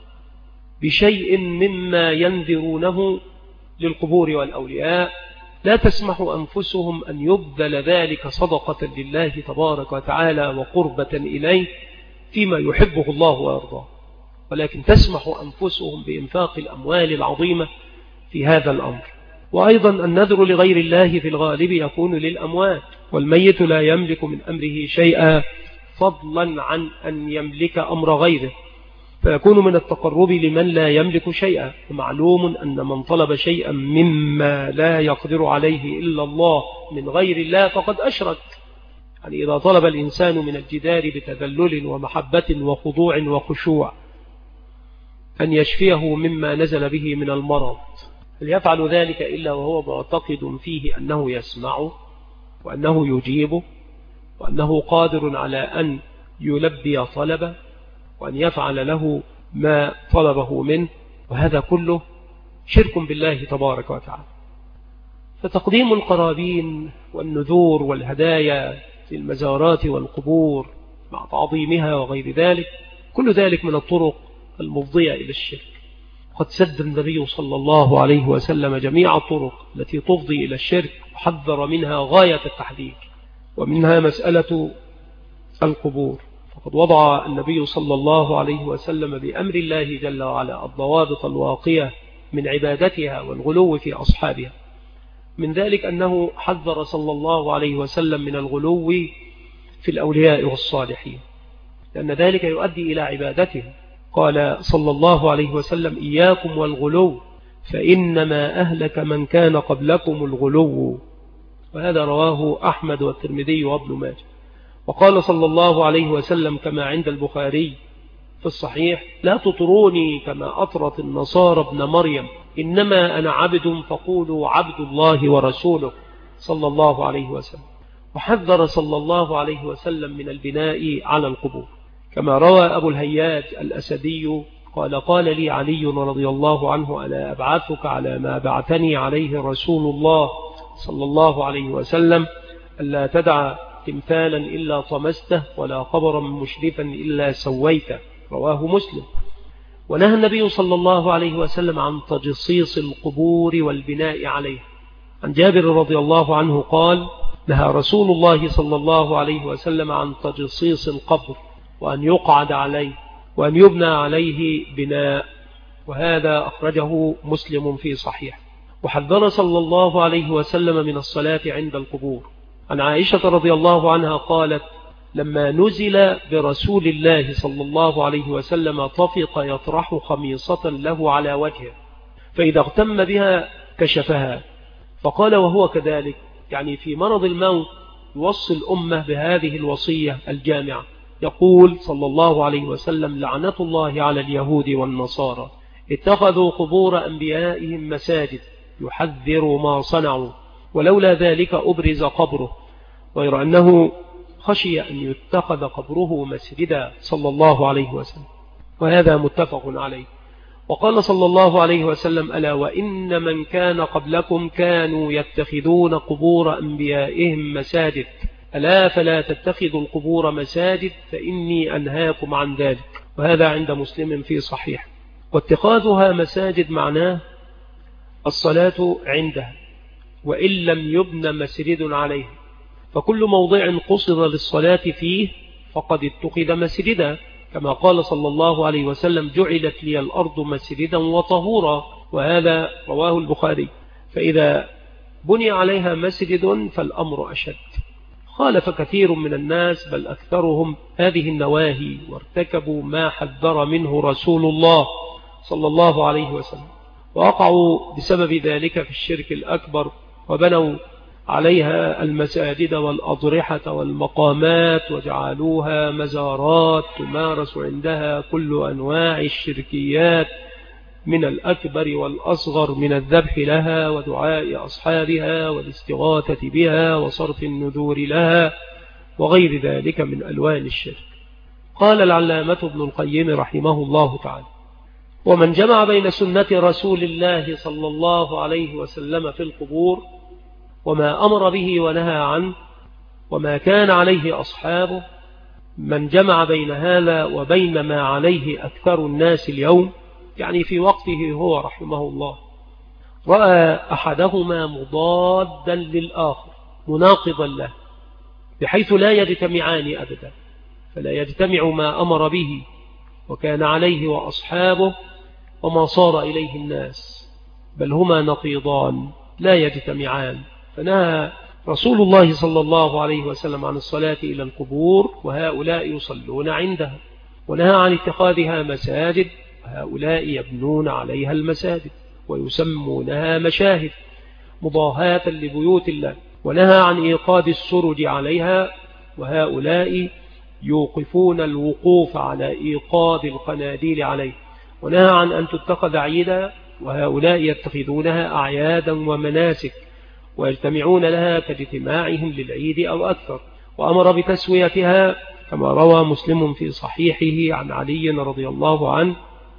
بشيء مما ينذرونه للقبور والأولياء، لا تسمح أنفسهم أن يبذل ذلك صدقة لله تبارك وتعالى وقربة إليه فيما يحبه الله ويرضاه، ولكن تسمح أنفسهم بإنفاق الأموال العظيمة في هذا الأمر. وأيضا النذر لغير الله في الغالب يكون للأموات، والميت لا يملك من أمره شيئا فضلا عن أن يملك أمر غيره، فيكون من التقرب لمن لا يملك شيئا. ومعلوم أن من طلب شيئا مما لا يقدر عليه إلا الله من غير الله فقد أشرك. يعني إذا طلب الإنسان من الجدار بتذلل ومحبة وخضوع وخشوع أن يشفيه مما نزل به من المرض، هل يفعل ذلك إلا وهو معتقد فيه أنه يسمعه وأنه يجيبه وأنه قادر على أن يلبي طلبه وأن يفعل له ما طلبه منه؟ وهذا كله شرك بالله تبارك وتعالى. فتقديم القرابين والنذور والهدايا في المزارات والقبور مع تعظيمها وغير ذلك، كل ذلك من الطرق المفضية إلى الشرك. قد سد النبي صلى الله عليه وسلم جميع الطرق التي تفضي إلى الشرك وحذر منها غاية التحذير، ومنها مسألة القبور. فقد وضع النبي صلى الله عليه وسلم بأمر الله جل وعلا الضوابط الواقية من عبادتها والغلو في أصحابها. من ذلك أنه حذر صلى الله عليه وسلم من الغلو في الأولياء والصالحين، لأن ذلك يؤدي إلى عبادتهم. قال صلى الله عليه وسلم: إياكم والغلو فإنما أهلك من كان قبلكم الغلو. وهذا رواه أحمد والترمذي وابن ماجه. وقال صلى الله عليه وسلم كما عند البخاري في الصحيح: لا تطروني كما أطرت النصارى ابن مريم، إنما أنا عبد فقولوا عبد الله ورسوله، صلى الله عليه وسلم. وحذر صلى الله عليه وسلم من البناء على القبور، كما روى أبو الهياج الأسدي قال: قال لي علي رضي الله عنه: ألا أبعثك على ما بعثني عليه رسول الله صلى الله عليه وسلم، ألا تدع تمثالا إلا طمسته ولا قبرا مشرفا إلا سويته، رواه مسلم. ونهى النبي صلى الله عليه وسلم عن تجصيص القبور والبناء عليها. عن جابر رضي الله عنه قال: نهى رسول الله صلى الله عليه وسلم عن تجصيص القبر وأن يقعد عليه وأن يبنى عليه بناء، وهذا أخرجه مسلم في صحيح. وحذر صلى الله عليه وسلم من الصلاة عند القبور. عن عائشة رضي الله عنها قالت: لما نزل برسول الله صلى الله عليه وسلم طفق يطرح خميصة له على وجهه، فإذا اغتم بها كشفها، فقال وهو كذلك، يعني في مرض الموت، يوصي الأمة بهذه الوصية الجامعة. يقول صلى الله عليه وسلم: لعنة الله على اليهود والنصارى، اتخذوا قبور أنبيائهم مساجد، يحذر ما صنعوا، ولولا ذلك أبرز قبره، غير أنه خشي أن يتخذ قبره مسجدا، صلى الله عليه وسلم. وهذا متفق عليه. وقال صلى الله عليه وسلم: ألا وإن من كان قبلكم كانوا يتخذون قبور أنبيائهم مساجد، ألا فلا تتخذوا القبور مساجد فإني أنهاكم عن ذلك. وهذا عند مسلم في صحيح. واتخاذها مساجد معناه الصلاة عندها، وإن لم يبن مسجد عليه، فكل موضع قصد للصلاة فيه فقد اتخذ مسجدا، كما قال صلى الله عليه وسلم: جعلت لي الأرض مسجدا وطهورا. وهذا رواه البخاري. فإذا بني عليها مسجد فالأمر أشد. خالف كثير من الناس بل أكثرهم هذه النواهي، وارتكبوا ما حذر منه رسول الله صلى الله عليه وسلم، ووقعوا بسبب ذلك في الشرك الأكبر، وبنوا عليها المساجد والأضرحة والمقامات، وجعلوها مزارات تمارس عندها كل أنواع الشركيات، من الأكبر والأصغر، من الذبح لها ودعاء أصحابها والاستغاثة بها وصرف النذور لها وغير ذلك من ألوان الشرك. قال العلامة ابن القيم رحمه الله تعالى: ومن جمع بين سنة رسول الله صلى الله عليه وسلم في القبور وما أمر به ونهى عنه وما كان عليه أصحابه، من جمع بين هذا وبين ما عليه أكثر الناس اليوم، يعني في وقته هو رحمه الله، رأى أحدهما مضادا للآخر مناقضا له، بحيث لا يجتمعان أبدا، فلا يجتمع ما أمر به وكان عليه وأصحابه وما صار إليه الناس، بل هما نقيضان لا يجتمعان. فنهى رسول الله صلى الله عليه وسلم عن الصلاة إلى القبور، وهؤلاء يصلون عندها، ونهى عن اتخاذها مساجد، وهؤلاء يبنون عليها المساجد ويسمونها مشاهد مضاهاة لبيوت الله، ونهى عن إيقاد السرج عليها، وهؤلاء يوقفون الوقوف على إيقاد القناديل عليه، ونهى عن أن تتخذ عيدا، وهؤلاء يتخذونها أعيادا ومناسك ويجتمعون لها كاجتماعهم للعيد أو أكثر، وأمر بتسويتها كما روى مسلم في صحيحه عن علي رضي الله عنه: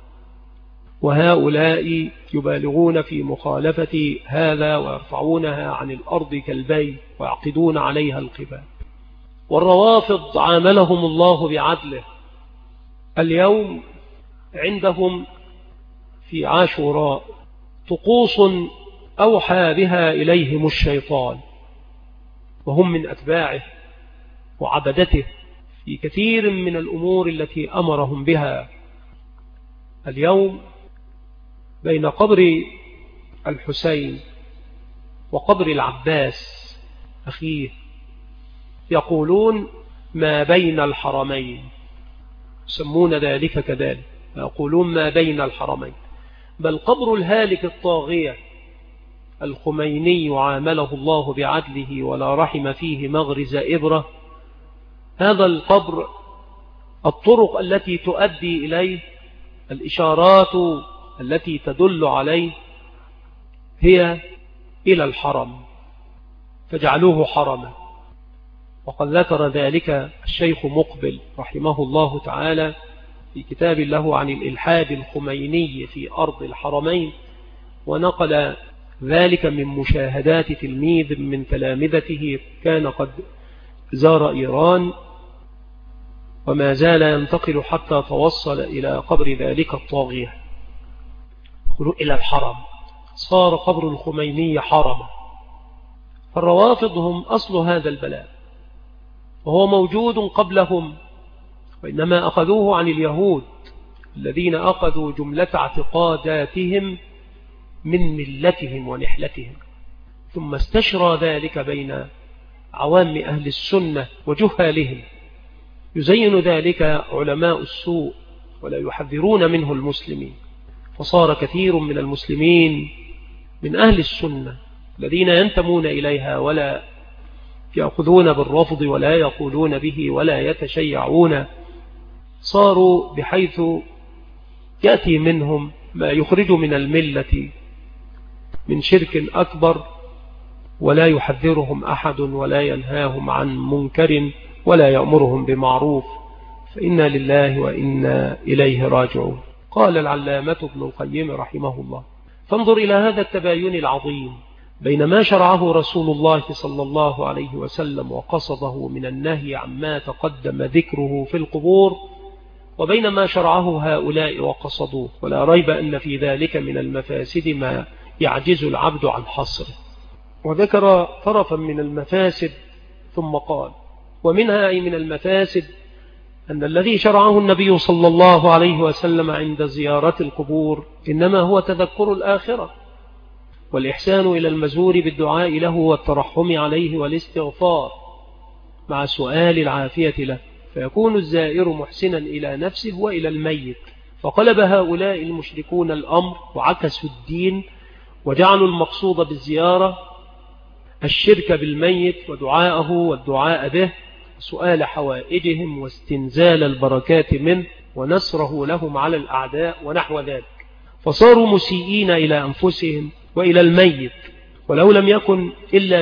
وهؤلاء يبالغون في مخالفة هذا ويرفعونها عن الأرض كالبيت ويعقدون عليها القباب. والروافض عاملهم الله بعدله، اليوم عندهم في عاشوراء طقوس أوحى بها إليهم الشيطان، وهم من أتباعه وعبدته، في كثير من الأمور التي أمرهم بها. اليوم بين قبر الحسين وقبر العباس أخيه يقولون ما بين الحرمين، يسمون ذلك كذلك، يقولون ما بين الحرمين. بل قبر الهالك الطاغية الخميني عامله الله بعدله ولا رحم فيه مغرز إبرة، هذا القبر الطرق التي تؤدي إليه، الإشارات التي تدل عليه هي إلى الحرم، فجعلوه حرما. وقد ذكر ذلك الشيخ مقبل رحمه الله تعالى في كتاب له عن الإلحاد الخميني في أرض الحرمين، ونقل ذلك من مشاهدات تلميذ من تلامذته كان قد زار إيران وما زال ينتقل حتى توصل إلى قبر ذلك الطاغية، يقولوا إلى الحرم، صار قبر الخميني حرما. فالروافض هم أصل هذا البلاء، وهو موجود قبلهم، وإنما أخذوه عن اليهود الذين أخذوا جملة اعتقاداتهم من ملتهم ونحلتهم، ثم استشرى ذلك بين عوام أهل السنة وجهالهم، يزين ذلك علماء السوء ولا يحذرون منه المسلمين. فصار كثير من المسلمين من أهل السنة الذين ينتمون إليها ولا يأخذون بالرفض ولا يقولون به ولا يتشيعون، صاروا بحيث يأتي منهم ما يخرج من الملة من شرك أكبر، ولا يحذرهم أحد ولا ينهاهم عن منكر ولا يأمرهم بمعروف، فإنا لله وإنا إليه راجعون. قال العلامة ابن القيم رحمه الله: فانظر إلى هذا التباين العظيم بين ما شرعه رسول الله صلى الله عليه وسلم وقصده من النهي عما تقدم ذكره في القبور، وبين ما شرعه هؤلاء وقصدوه، ولا ريب أن في ذلك من المفاسد ما يعجز العبد عن حصره. وذكر طرفا من المفاسد ثم قال: ومنها أي من المفاسد أن الذي شرعه النبي صلى الله عليه وسلم عند زيارة القبور إنما هو تذكر الآخرة، والإحسان إلى المزور بالدعاء له والترحم عليه والاستغفار مع سؤال العافية له، فيكون الزائر محسنا إلى نفسه وإلى الميت. فقلب هؤلاء المشركون الأمر وعكسوا الدين، وجعلوا المقصود بالزيارة الشرك بالميت ودعاءه والدعاء به، سؤال حوائجهم واستنزال البركات منه ونصره لهم على الأعداء ونحو ذلك. فصاروا مسيئين إلى أنفسهم وإلى الميت، ولو لم يكن إلا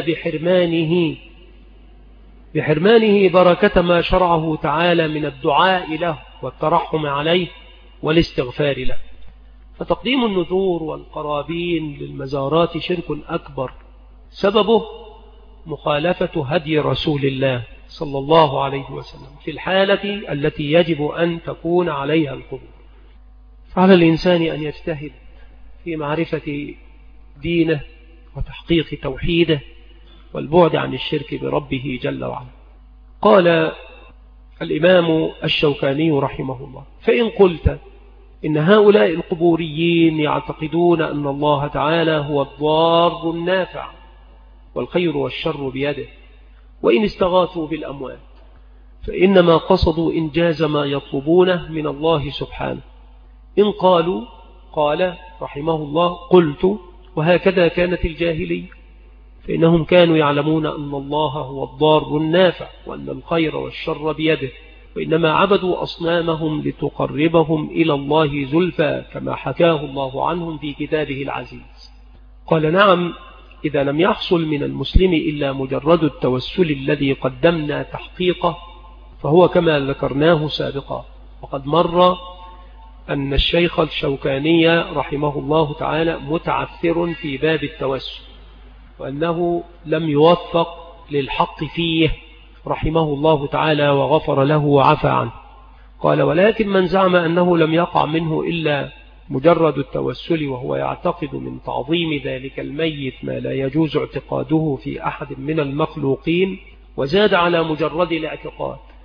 بحرمانه بركة ما شرعه تعالى من الدعاء له والترحم عليه والاستغفار له. فتقديم النذور والقرابين للمزارات شرك أكبر، سببه مخالفة هدي رسول الله صلى الله عليه وسلم في الحالة التي يجب أن تكون عليها القبور. فعلى الإنسان أن يجتهد في معرفة دينه وتحقيق توحيده والبعد عن الشرك بربه جل وعلا. قال الإمام الشوكاني رحمه الله: فإن قلت إن هؤلاء القبوريين يعتقدون أن الله تعالى هو الضار النافع والخير والشر بيده، وإن استغاثوا بالأموات فإنما قصدوا إنجاز ما يطلبونه من الله سبحانه. إن قالوا، قال رحمه الله: قلت وهكذا كانت الجاهلية، فإنهم كانوا يعلمون أن الله هو الضار النافع وأن الخير والشر بيده، وإنما عبدوا أصنامهم لتقربهم إلى الله زلفى كما حكاه الله عنهم في كتابه العزيز. قال: نعم، إذا لم يحصل من المسلم إلا مجرد التوسل الذي قدمنا تحقيقه فهو كما ذكرناه سابقا. وقد مر أن الشيخ الشوكاني رحمه الله تعالى متعثر في باب التوسل، وأنه لم يوفق للحق فيه رحمه الله تعالى وغفر له وعفى عنه. قال: ولكن من زعم أنه لم يقع منه إلا مجرد التوسل وهو يعتقد من تعظيم ذلك الميت ما لا يجوز اعتقاده في أحد من المخلوقين، وزاد على مجرد الاعتقاد،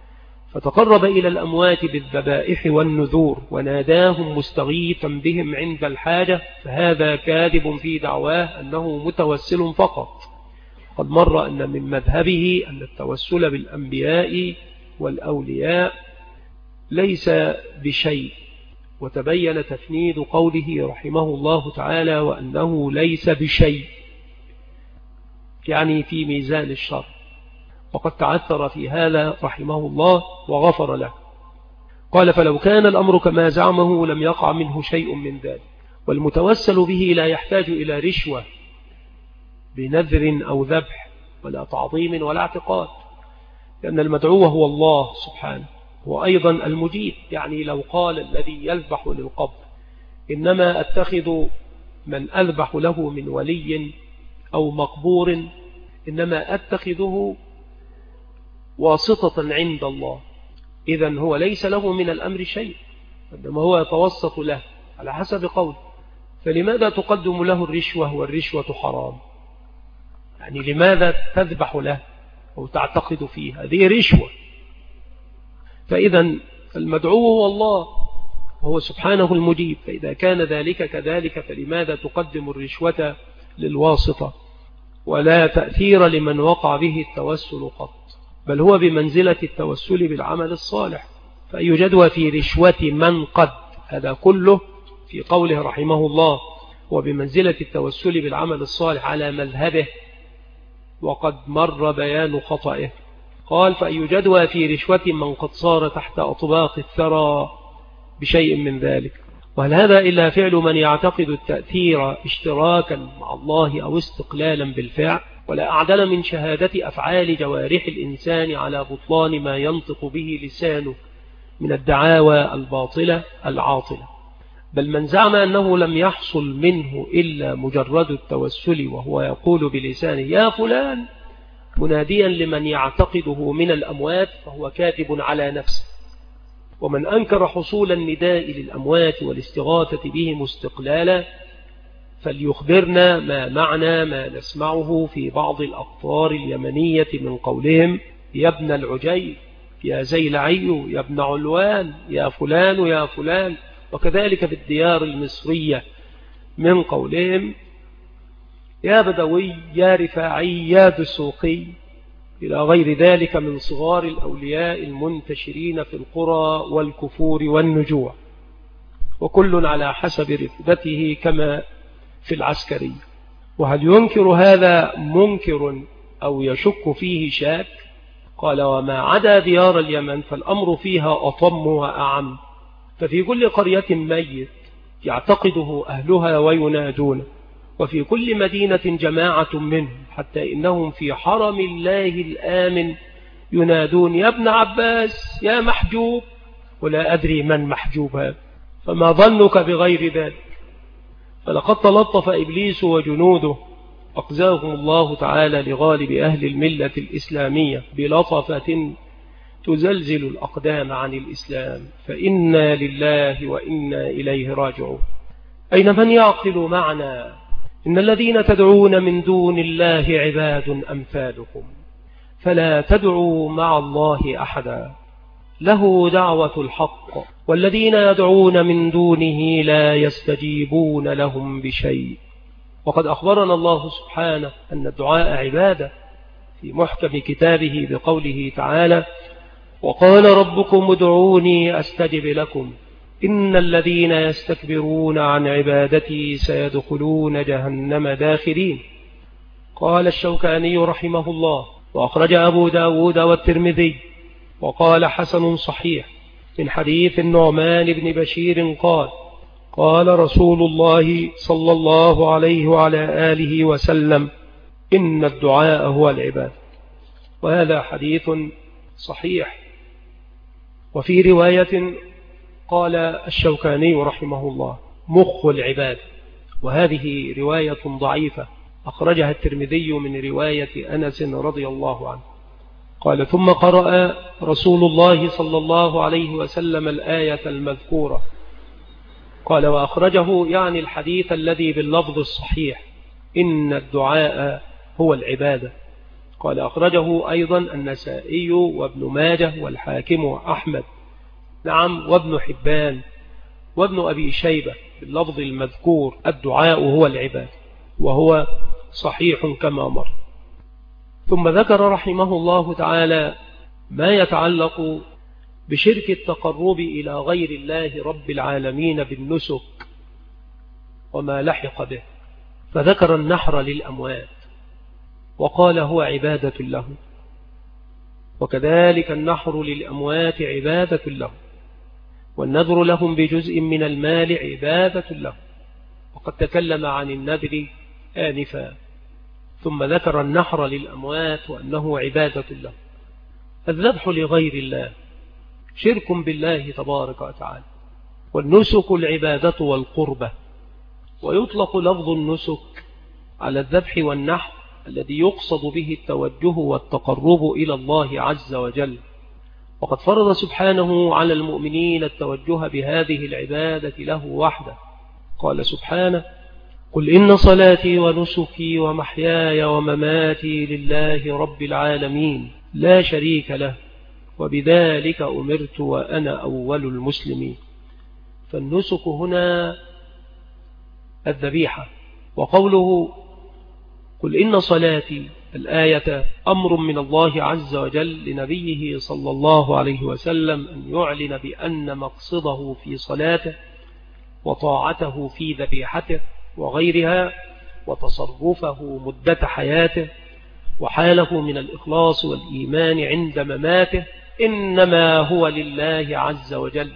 فتقرب إلى الأموات بالذبائح والنذور وناداهم مستغيثا بهم عند الحاجة، فهذا كاذب في دعواه أنه متوسل فقط. قد مر أن من مذهبه أن التوسل بالأنبياء والأولياء ليس بشيء، وتبين تفنيد قوله رحمه الله تعالى وأنه ليس بشيء، يعني في ميزان الشر، وقد تعثر في هذا رحمه الله وغفر له. قال: فلو كان الأمر كما زعمه لم يقع منه شيء من ذلك، والمتوسل به لا يحتاج إلى رشوة بنذر أو ذبح ولا تعظيم ولا اعتقاد، لأن المدعو هو الله سبحانه، وأيضا المجيب. يعني لو قال الذي يذبح للقبر إنما أتخذ من أذبح له من ولي أو مقبور، إنما أتخذه واسطة عند الله، إذن هو ليس له من الأمر شيء، إنما هو يتوسط له على حسب قول. فلماذا تقدم له الرشوة والرشوة حرام؟ يعني لماذا تذبح له أو تعتقد فيه؟ هذه رشوة. فإذا المدعو هو الله وهو سبحانه المجيب، فإذا كان ذلك كذلك فلماذا تقدم الرشوة للواسطة؟ ولا تأثير لمن وقع به التوسل قط، بل هو بمنزلة التوسل بالعمل الصالح. فأي جدوى في رشوة من قد، هذا كله في قوله رحمه الله وبمنزلة التوسل بالعمل الصالح على مذهبه، وقد مر بيان خطئه. قال: فأي جدوى في رشوة من قد صار تحت أطباق الثرى بشيء من ذلك. وهل هذا إلا فعل من يعتقد التأثير اشتراكا مع الله أو استقلالا بالفعل؟ ولا أعدل من شهادة أفعال جوارح الإنسان على بطلان ما ينطق به لسانه من الدعاوى الباطلة العاطلة. بل من زعم أنه لم يحصل منه إلا مجرد التوسل وهو يقول بلسانه يا فلان مناديا لمن يعتقده من الأموات، فهو كاذب على نفسه. ومن أنكر حصول النداء للأموات والاستغاثة بهم استقلالا فليخبرنا ما معنى ما نسمعه في بعض الأقطار اليمنية من قولهم يا ابن العجيل، يا زيلعي، يا ابن علوان، يا فلان يا فلان. وكذلك في الديار المصرية من قولهم يا بدوي، يا رفاعي، يا دسوقي، إلى غير ذلك من صغار الأولياء المنتشرين في القرى والكفور والنجوع، وكل على حسب رتبته كما في العسكري. وهل ينكر هذا منكر أو يشك فيه شاك؟ قال: وما عدا ديار اليمن فالأمر فيها أطم وأعم، ففي كل قرية ميت يعتقده أهلها وينادون، وفي كل مدينة جماعة منهم، حتى إنهم في حرم الله الآمن ينادون يا ابن عباس، يا محجوب، ولا أدري من محجوب هذا، فما ظنك بغير ذلك؟ فلقد تلطف إبليس وجنوده أقزاهم الله تعالى لغالب أهل الملة الإسلامية بلطفة تزلزل الأقدام عن الإسلام، فإنا لله وإنا إليه راجعون. أين من يعقل معنا؟ إن الذين تدعون من دون الله عباد أمثالكم، فلا تدعوا مع الله أحدا، له دعوة الحق، والذين يدعون من دونه لا يستجيبون لهم بشيء. وقد أخبرنا الله سبحانه أن الدعاء عبادة في محكم كتابه بقوله تعالى وقال ربكم ادعوني أستجب لكم إن الذين يستكبرون عن عبادتي سيدخلون جهنم داخرين. قال الشوكاني رحمه الله وأخرج أبو داود والترمذي وقال حسن صحيح من حديث النعمان بن بشير قال رسول الله صلى الله عليه وعلى آله وسلم إن الدعاء هو العبادة. وهذا حديث صحيح. وفي رواية قال الشوكاني رحمه الله مخ العبادة، وهذه رواية ضعيفة أخرجها الترمذي من رواية أنس رضي الله عنه. قال ثم قرأ رسول الله صلى الله عليه وسلم الآية المذكورة. قال وأخرجه يعني الحديث الذي باللفظ الصحيح إن الدعاء هو العبادة. قال أخرجه أيضا النسائي وابن ماجه والحاكم وأحمد، نعم، وابن حبان وابن أبي شيبة باللفظ المذكور الدعاء هو العبادة، وهو صحيح كما مر. ثم ذكر رحمه الله تعالى ما يتعلق بشرك التقرب إلى غير الله رب العالمين بالنسك وما لحق به، فذكر النحر للأموات وقال هو عبادة له، وكذلك النحر للأموات عبادة له، والنذر لهم بجزء من المال عبادة له، وقد تكلم عن النذر آنفا، ثم ذكر النحر للأموات وأنه عبادة له. الذبح لغير الله شرك بالله تبارك وتعالى، والنسك العبادة والقربة، ويطلق لفظ النسك على الذبح والنحر الذي يقصد به التوجه والتقرب إلى الله عز وجل، وقد فرض سبحانه على المؤمنين التوجه بهذه العبادة له وحده. قال سبحانه: قل إن صلاتي ونسكي ومحياي ومماتي لله رب العالمين لا شريك له وبذلك أمرت وأنا أول المسلمين. فالنسك هنا الذبيحة. وقوله قل إن صلاتي الآية أمر من الله عز وجل لنبيه صلى الله عليه وسلم أن يعلن بأن مقصده في صلاته وطاعته في ذبيحته وغيرها وتصرفه مدة حياته وحاله من الإخلاص والإيمان عند مماته إنما هو لله عز وجل،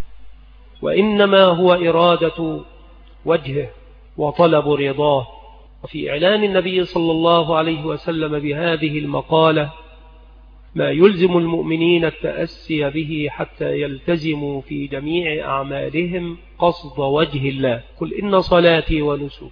وإنما هو إرادة وجهه وطلب رضاه. وفي إعلان النبي صلى الله عليه وسلم بهذه المقالة ما يلزم المؤمنين التأسي به حتى يلتزموا في جميع أعمالهم قصد وجه الله. قل إن صلاتي ونسكي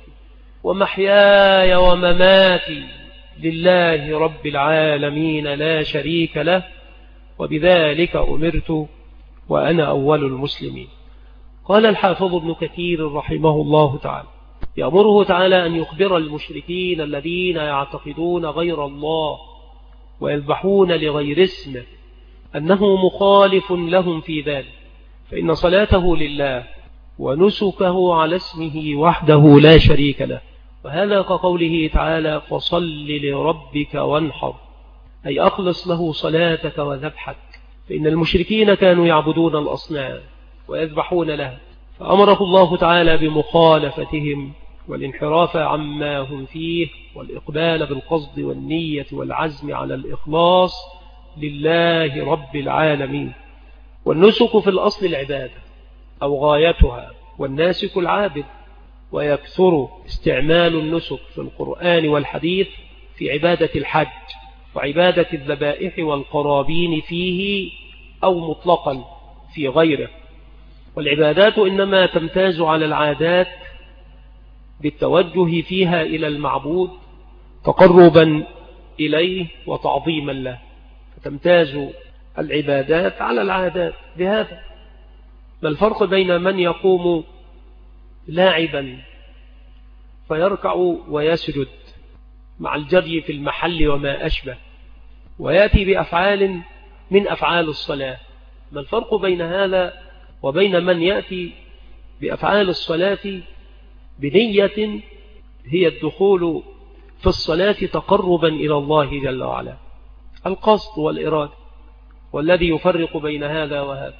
ومحياي ومماتي لله رب العالمين لا شريك له وبذلك أمرت وأنا أول المسلمين. قال الحافظ ابن كثير رحمه الله تعالى: يأمره تعالى أن يخبر المشركين الذين يعتقدون غير الله ويذبحون لغير اسمه أنه مخالف لهم في ذلك، فإن صلاته لله ونسكه على اسمه وحده لا شريك له، وهذا كقوله تعالى: فصل لربك وانحر، أي أخلص له صلاتك وذبحك، فإن المشركين كانوا يعبدون الأصنام ويذبحون لها، فأمره الله تعالى بمخالفتهم والانحراف عما هم فيه والإقبال بالقصد والنية والعزم على الإخلاص لله رب العالمين. والنسك في الأصل العبادة أو غايتها، والناسك العابد، ويكثر استعمال النسك في القرآن والحديث في عبادة الحج وعبادة الذبائح والقرابين فيه أو مطلقا في غيره. والعبادات إنما تمتاز على العادات بالتوجه فيها إلى المعبود تقربا إليه وتعظيما له، فتمتاز العبادات على العادات بهذا. ما الفرق بين من يقوم لاعبا فيركع ويسجد مع الجري في المحل وما أشبه ويأتي بأفعال من أفعال الصلاة؟ ما الفرق بين هذا وبين من يأتي بأفعال الصلاة بنية هي الدخول في الصلاة تقربا إلى الله جل وعلا، القصد والإرادة، والذي يفرق بين هذا وهذا؟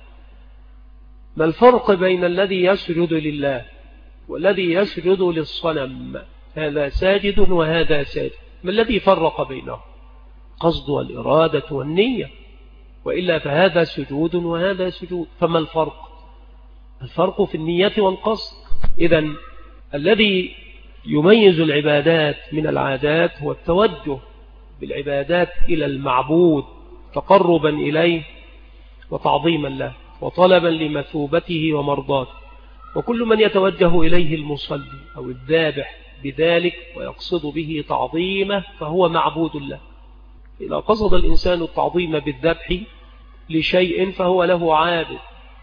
ما الفرق بين الذي يسجد لله والذي يسجد للصنم؟ هذا ساجد وهذا ساجد، ما الذي فرق بينهم؟ قصد والإرادة والنية، وإلا فهذا سجود وهذا سجود. فما الفرق؟ الفرق في النية والقصد. إذن الذي يميز العبادات من العادات هو التوجه بالعبادات إلى المعبود تقربا إليه وتعظيما له وطلبا لمثوبته ومرضاته. وكل من يتوجه إليه المصلي أو الذابح بذلك ويقصد به تعظيمه فهو معبود له. إذا قصد الإنسان التعظيم بالذبح لشيء فهو له عابد،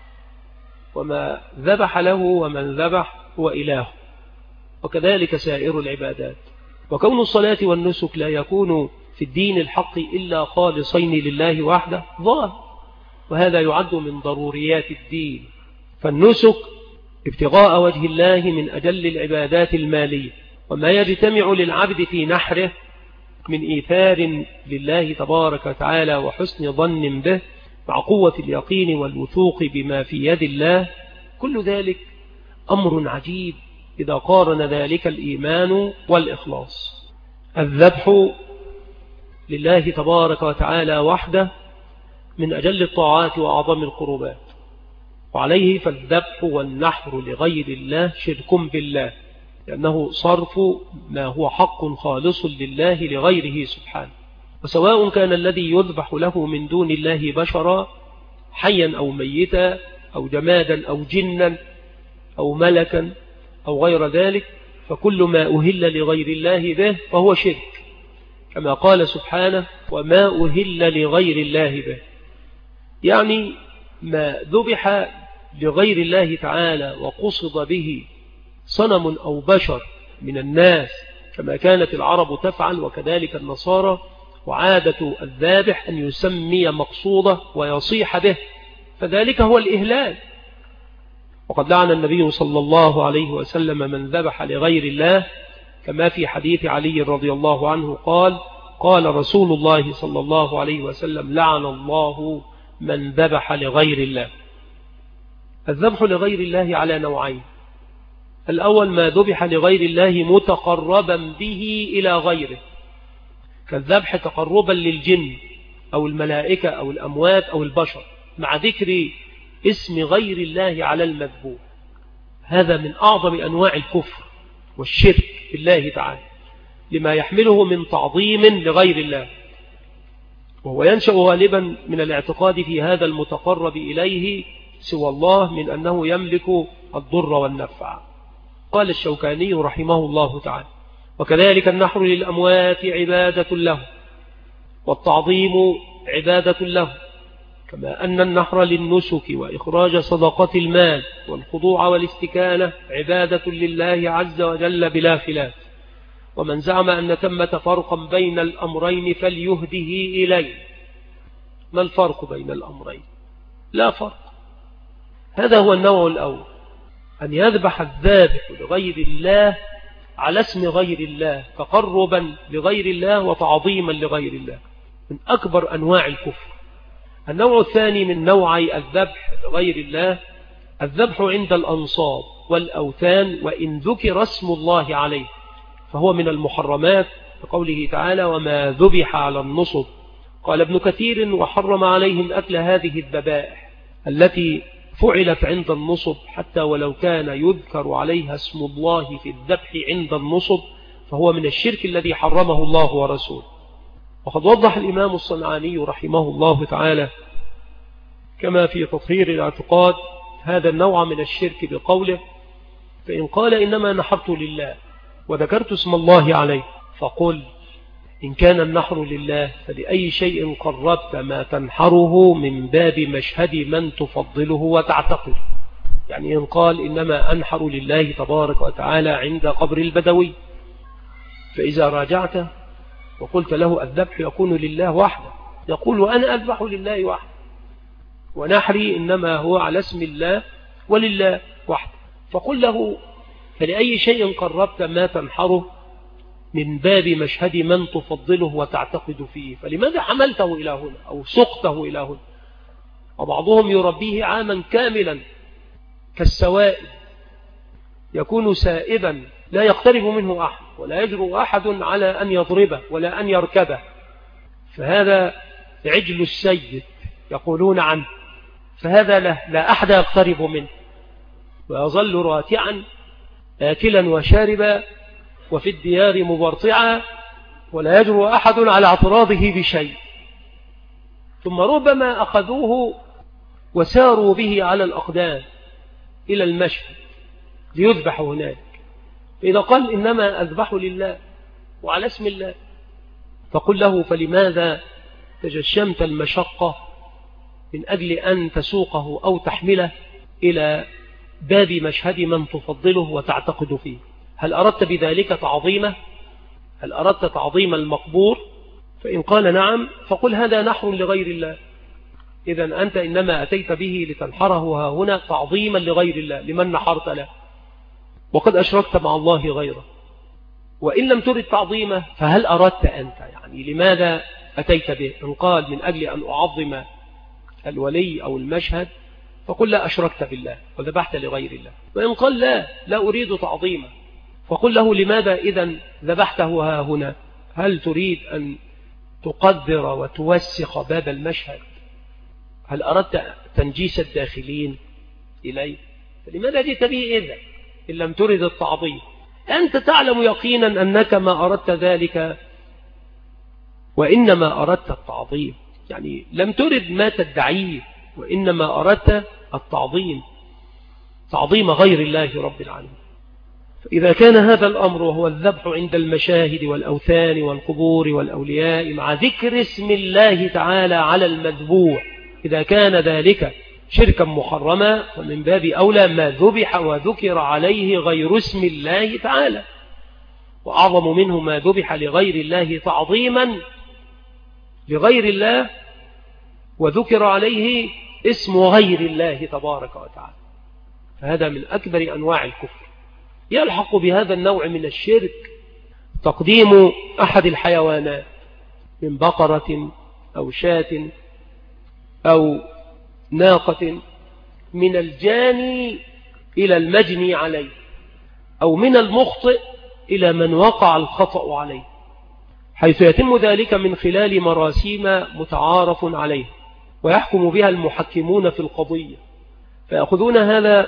وما ذبح له ومن ذبح هو إله، وكذلك سائر العبادات. وكون الصلاة والنسك لا يكون في الدين الحق إلا خالصين لله وحده ظاهر، وهذا يعد من ضروريات الدين. فالنسك ابتغاء وجه الله من أجل العبادات المالية، وما يجتمع للعبد في نحره من إيثار لله تبارك وتعالى وحسن ظن به مع قوة اليقين والوثوق بما في يد الله، كل ذلك أمر عجيب إذا قارن ذلك الإيمان والإخلاص. الذبح لله تبارك وتعالى وحده من أجل الطاعات وأعظم القربات، وعليه فالذبح والنحر لغير الله شرك بالله، لأنه صرف ما هو حق خالص لله لغيره سبحانه. وسواء كان الذي يذبح له من دون الله بشرا حيا أو ميتا أو جمادا أو جنا أو ملكا أو غير ذلك، فكل ما أهل لغير الله به فهو شرك، كما قال سبحانه وما أهل لغير الله به، يعني ما ذبح لغير الله تعالى وقصد به صنم أو بشر من الناس كما كانت العرب تفعل وكذلك النصارى، وعادة الذابح أن يسمي مقصوده ويصيح به، فذلك هو الإهلال. وقد لعن النبي صلى الله عليه وسلم من ذبح لغير الله، كما في حديث علي رضي الله عنه قال رسول الله صلى الله عليه وسلم لعن الله من ذبح لغير الله. الذبح لغير الله على نوعين: الأول ما ذبح لغير الله متقربا به إلى غيره، كالذبح تقربا للجن أو الملائكة أو الأموات أو البشر مع ذكر اسم غير الله على المذبوح، هذا من أعظم أنواع الكفر والشرك بالله تعالى لما يحمله من تعظيم لغير الله، وهو ينشأ غالبا من الاعتقاد في هذا المتقرب إليه سوى الله من أنه يملك الضر والنفع. قال الشوكاني رحمه الله تعالى: وكذلك النحر للأموات عبادة له، والتعظيم عبادة له، كما أن النحر للنسك وإخراج صدقة المال والخضوع والاستكانة عبادة لله عز وجل بلا خلاف. ومن زعم أن ثمة فرقا بين الأمرين فليهده إليه. ما الفرق بين الأمرين؟ لا فرق. هذا هو النوع الأول، أن يذبح الذابح لغير الله على اسم غير الله تقربا لغير الله وتعظيما لغير الله، من أكبر أنواع الكفر. النوع الثاني من نوعي الذبح لغير الله الذبح عند الأنصاب والأوثان وإن ذكر اسم الله عليه، فهو من المحرمات بقوله تعالى: وما ذبح على النصب. قال ابن كثير: وحرم عليهم أكل هذه الذبائح التي فعلت عند النصب، حتى ولو كان يذكر عليها اسم الله في الذبح عند النصب، فهو من الشرك الذي حرمه الله ورسوله. وقد وضح الإمام الصنعاني رحمه الله تعالى كما في تطهير الاعتقاد هذا النوع من الشرك بقوله: فإن قال إنما نحرت لله وذكرت اسم الله عليه فقل إن كان النحر لله فلأي شيء قربت ما تنحره من باب مشهد من تفضله وتعتقد. يعني إن قال إنما أنحر لله تبارك وتعالى عند قبر البدوي، فإذا راجعته وقلت له الذبح يكون لله وحده، يقول أنا أذبح لله وحده، ونحري إنما هو على اسم الله ولله وحده. فقل له فلأي شيء قربت ما تنحره من باب مشهد من تفضله وتعتقد فيه، فلماذا حملته إلى هنا أو سقته إلى هنا؟ وبعضهم يربيه عاما كاملا كالسوائب، يكون سائبا لا يقترب منه أحد ولا يجرؤ أحد على أن يضربه ولا أن يركبه، فهذا عجل السيد يقولون عنه، فهذا لا أحد يقترب منه، ويظل راتعا آكلا وشاربا وفي الديار مبرطعا ولا يجرؤ أحد على اعتراضه بشيء. ثم ربما أخذوه وساروا به على الأقدام إلى المشهد ليذبح هناك، فإذا قال إنما أذبح لله وعلى اسم الله، فقل له فلماذا تجشمت المشقة من أجل أن تسوقه أو تحمله إلى باب مشهد من تفضله وتعتقد فيه؟ هل أردت بذلك تعظيمه؟ هل أردت تعظيم المقبور فإن قال نعم فقل هذا نحر لغير الله، إذن أنت إنما أتيت به لتنحره هنا تعظيما لغير الله، لمن نحرت له، وقد أشركت مع الله غيره. وإن لم ترد تعظيمه فهل أردت أنت؟ يعني لماذا أتيت به؟ إن قال من أجل أن أعظم الولي أو المشهد فقل لا، أشركت بالله وذبحت لغير الله. وإن قال لا أريد تعظيمه فقل له لماذا إذن ذبحته ها هنا؟ هل تريد أن تقدر وتوسخ باب المشهد؟ هل أردت تنجيس الداخلين إليه؟ فلماذا جئت به إذن إن لم ترد التعظيم؟ أنت تعلم يقينا أنك ما أردت ذلك، وإنما أردت التعظيم، يعني لم ترد ما تدعيه، وإنما أردت التعظيم، تعظيم غير الله رب العالمين. فإذا كان هذا الأمر وهو الذبح عند المشاهد والأوثان والقبور والأولياء مع ذكر اسم الله تعالى على المذبوح، إذا كان ذلك شركا محرما فمن باب أولى ما ذبح وذكر عليه غير اسم الله تعالى، وأعظم منه ما ذبح لغير الله تعظيما لغير الله وذكر عليه اسم غير الله تبارك وتعالى، فهذا من أكبر أنواع الكفر. يلحق بهذا النوع من الشرك تقديم أحد الحيوانات من بقرة أو شاة أو ناقة من الجاني إلى المجني عليه، أو من المخطئ إلى من وقع الخطأ عليه، حيث يتم ذلك من خلال مراسيم متعارف عليه ويحكم بها المحكمون في القضية، فيأخذون هذا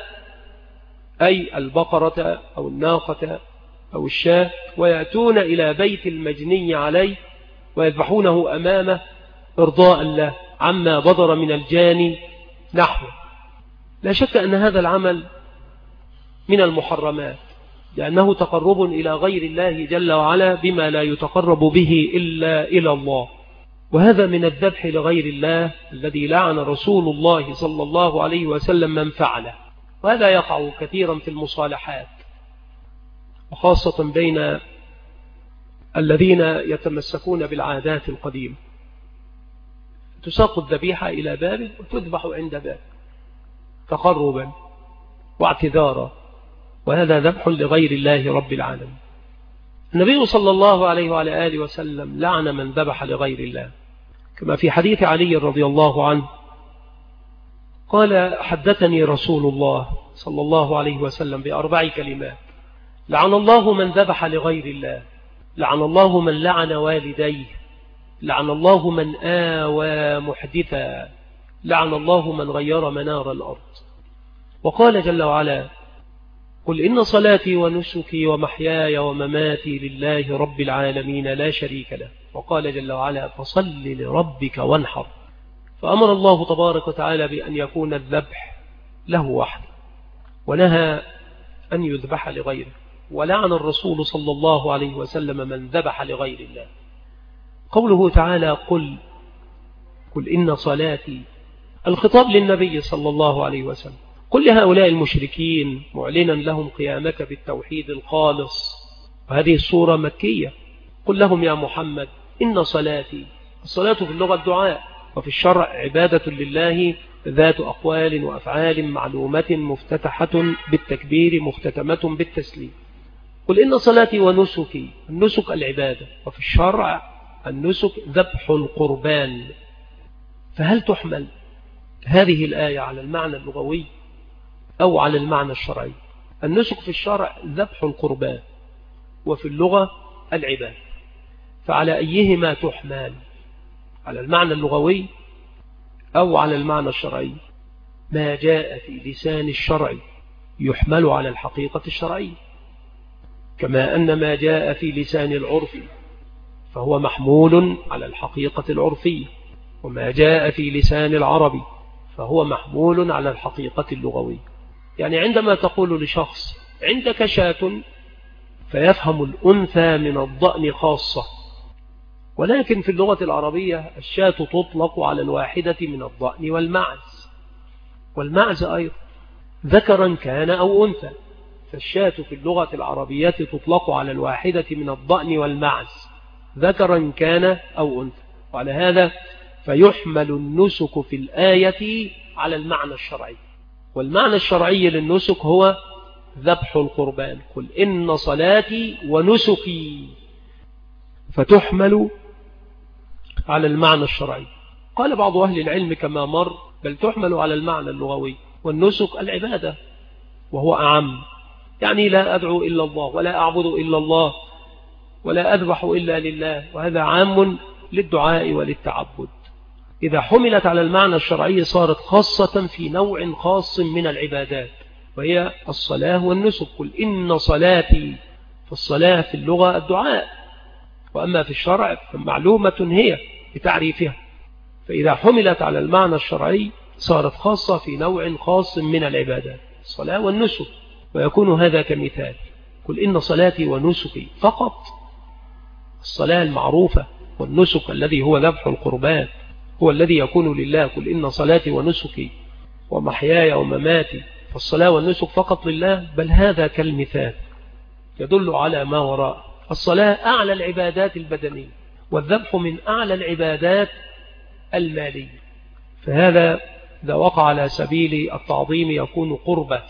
أي البقرة أو الناقة أو الشاة ويأتون إلى بيت المجني عليه ويذبحونه أمامه إرضاء له عما بدر من الجاني نحوه. لا شك أن هذا العمل من المحرمات، لأنه تقرب إلى غير الله جل وعلا بما لا يتقرب به إلا إلى الله، وهذا من الذبح لغير الله الذي لعن رسول الله صلى الله عليه وسلم من فعله. وهذا يقع كثيرا في المصالحات، وخاصة بين الذين يتمسكون بالعادات القديمة، تساق الذبيحة إلى بابه وتذبح عند بابه تقربا واعتذارا، وهذا ذبح لغير الله رب العالمين. النبي صلى الله عليه وعلى آله وسلم لعن من ذبح لغير الله، كما في حديث علي رضي الله عنه قال: حدثني رسول الله صلى الله عليه وسلم ب4 كلمات: لعن الله من ذبح لغير الله، لعن الله من لعن والديه، لعن الله من آوى محدثا، لعن الله من غير منار الأرض. وقال جل وعلا: قل إن صلاتي ونسكي ومحياي ومماتي لله رب العالمين لا شريك له. وقال جل وعلا: فصل لربك وانحر. فأمر الله تبارك وتعالى بأن يكون الذبح له وحده، ونهى أن يذبح لغيره، ولعن الرسول صلى الله عليه وسلم من ذبح لغير الله. قوله تعالى: قل إن صلاتي، الخطاب للنبي صلى الله عليه وسلم، قل لهؤلاء المشركين معلنا لهم قيامك بالتوحيد الخالص، وهذه الصورة مكية. قل لهم يا محمد: إن صلاتي، الصلاة في اللغة الدعاء، وفي الشرع عبادة لله ذات أقوال وأفعال معلومة مفتتحة بالتكبير مختتمة بالتسليم. قل إن صلاتي ونسكي، النسك العبادة، وفي الشرع النسك ذبح القربان. فهل تحمل هذه الآية على المعنى اللغوي أو على المعنى الشرعي؟ النسك في الشرع ذبح القربان، وفي اللغة العبادة، فعلى أيهما تحمل؟ على المعنى اللغوي أو على المعنى الشرعي؟ ما جاء في لسان الشرع يحمل على الحقيقة الشرعية، كما أن ما جاء في لسان العرف فهو محمول على الحقيقة العرفية، وما جاء في لسان العربي فهو محمول على الحقيقة اللغوية. يعني عندما تقول لشخص: عندك شاة، فيفهم الأنثى من الضأن خاصة، ولكن في اللغة العربية الشاة تطلق على الواحدة من الضأن والمعز أيضا، ذكرا كان أو أنثى، فالشاة في اللغة العربية تطلق على الواحدة من الضأن والمعز، ذكرا كان أو أنثى. وعلى هذا فيحمل النسك في الآية على المعنى الشرعي، والمعنى الشرعي للنسك هو ذبح القربان. قل إن صلاتي ونسكي، فتحمل على المعنى الشرعي. قال بعض أهل العلم كما مر بل تحمل على المعنى اللغوي، والنسك العبادة وهو أعم، يعني لا أدعو إلا الله ولا أعبد إلا الله ولا أذبح إلا لله، وهذا عام للدعاء وللتعبد. إذا حملت على المعنى الشرعي صارت خاصة في نوع خاص من العبادات، وهي الصلاة والنسك. قل إن صلاتي، فالصلاة في اللغة الدعاء، وأما في الشرع فمعلومة هي بتعريفها. فإذا حملت على المعنى الشرعي صارت خاصة في نوع خاص من العبادات، الصلاة والنسك. ويكون هذا كمثال: قل إن صلاتي ونسكي، فقط الصلاة المعروفة، والنسك الذي هو ذبح القربان هو الذي يكون لله. قل إن صلاتي ونسكي ومحياي ومماتي، فالصلاة والنسك فقط لله، بل هذا كالمثال يدل على ما وراء. الصلاة أعلى العبادات البدنية، والذبح من أعلى العبادات المالية، فهذا إذا وقع على سبيل التعظيم يكون قربة.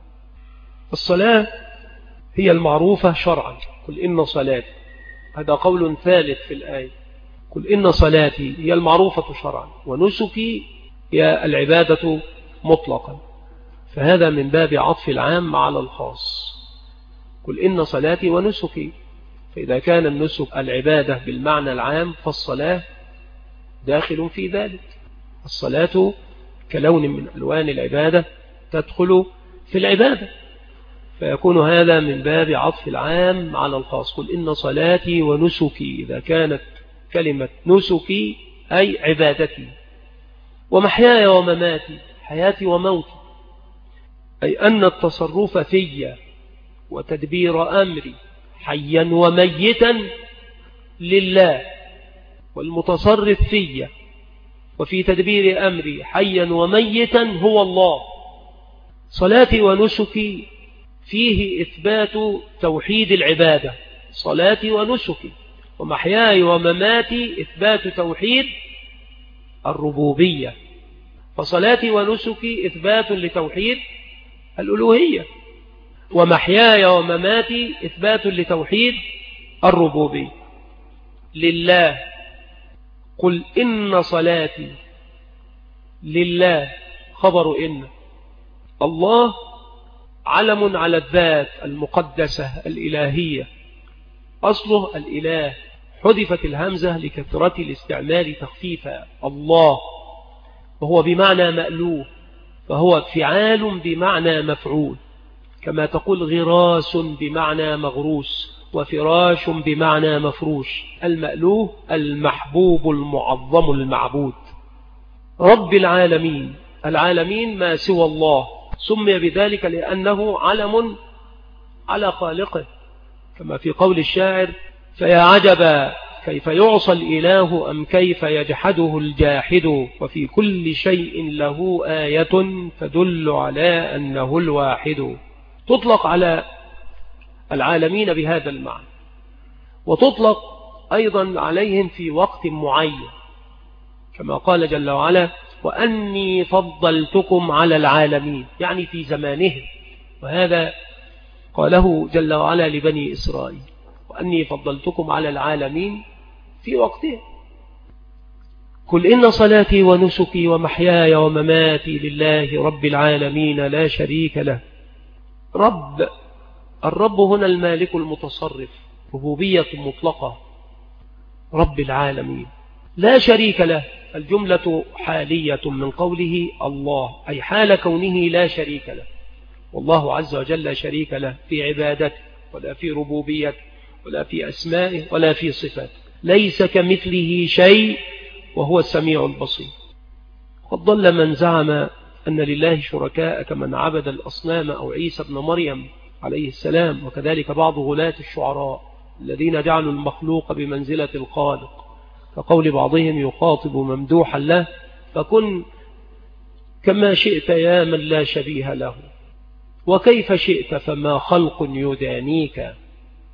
الصلاة هي المعروفة شرعا، قل إن صلاتي، هذا قول ثالث في الآية. قل إن صلاتي هي المعروفة شرعا، ونسكي هي العبادة مطلقا، فهذا من باب عطف العام على الخاص. قل إن صلاتي ونسكي، فإذا كان النسك العبادة بالمعنى العام فالصلاة داخل في ذلك. الصلاة كلون من ألوان العبادة تدخل في العبادة، فيكون هذا من باب عطف العام على الخاص. قل إن صلاتي ونسكي، إذا كانت كلمة نسكي أي عبادتي، ومحياي ومماتي، حياتي وموتي، أي أن التصرف في وتدبير أمري حيا وميتا لله، والمتصرف في وفي تدبير أمري حيا وميتا هو الله. صلاتي ونسكي فيه إثبات توحيد العبادة، صلاتي ونسكي، ومحياي ومماتي إثبات توحيد الربوبية. فصلاتي ونسكي إثبات لتوحيد الألوهية، ومحياي ومماتي إثبات لتوحيد الربوبية لله. قل إن صلاتي لله، خبر إن. الله علم على الذات المقدسة الإلهية، أصله الإله، حذفت الهمزة لكثرة الاستعمال تخفيفا. الله وهو بمعنى مألوه، فهو فعال بمعنى مفعول، كما تقول غراس بمعنى مغروس، وفراش بمعنى مفروش. المألوه المحبوب المعظم المعبود. رب العالمين، العالمين ما سوى الله، سمي بذلك لأنه علم على خالقه، كما في قول الشاعر: فيا عجبا كيف يعصى الإله أم كيف يجحده الجاحد، وفي كل شيء له آية تدل على أنه الواحد. تطلق على العالمين بهذا المعنى، وتطلق أيضا عليهم في وقت معين، كما قال جل وعلا: وأني فضلتكم على العالمين، يعني في زمانهم. وهذا قاله جل وعلا لبني إسرائيل: وأني فضلتكم على العالمين في وقتهم. قل إن صلاتي ونسكي ومحياي ومماتي لله رب العالمين لا شريك له. رب، الرب هنا المالك المتصرف، ربوبية مطلقة. رب العالمين لا شريك له، الجملة حالية من قوله الله، أي حال كونه لا شريك له. والله عز وجل لا شريك له في عبادته، ولا في ربوبيته، ولا في أسمائه، ولا في صفاته. ليس كمثله شيء وهو السميع البصير. قد ضل من زعم أن لله شركاء كمن عبد الأصنام أو عيسى ابن مريم عليه السلام، وكذلك بعض غلاة الشعراء الذين جعلوا المخلوق بمنزلة الخالق، كقول بعضهم يخاطب ممدوحا له: فكن كما شئت يا من لا شبيه له، وكيف شئت فما خلق يدانيك.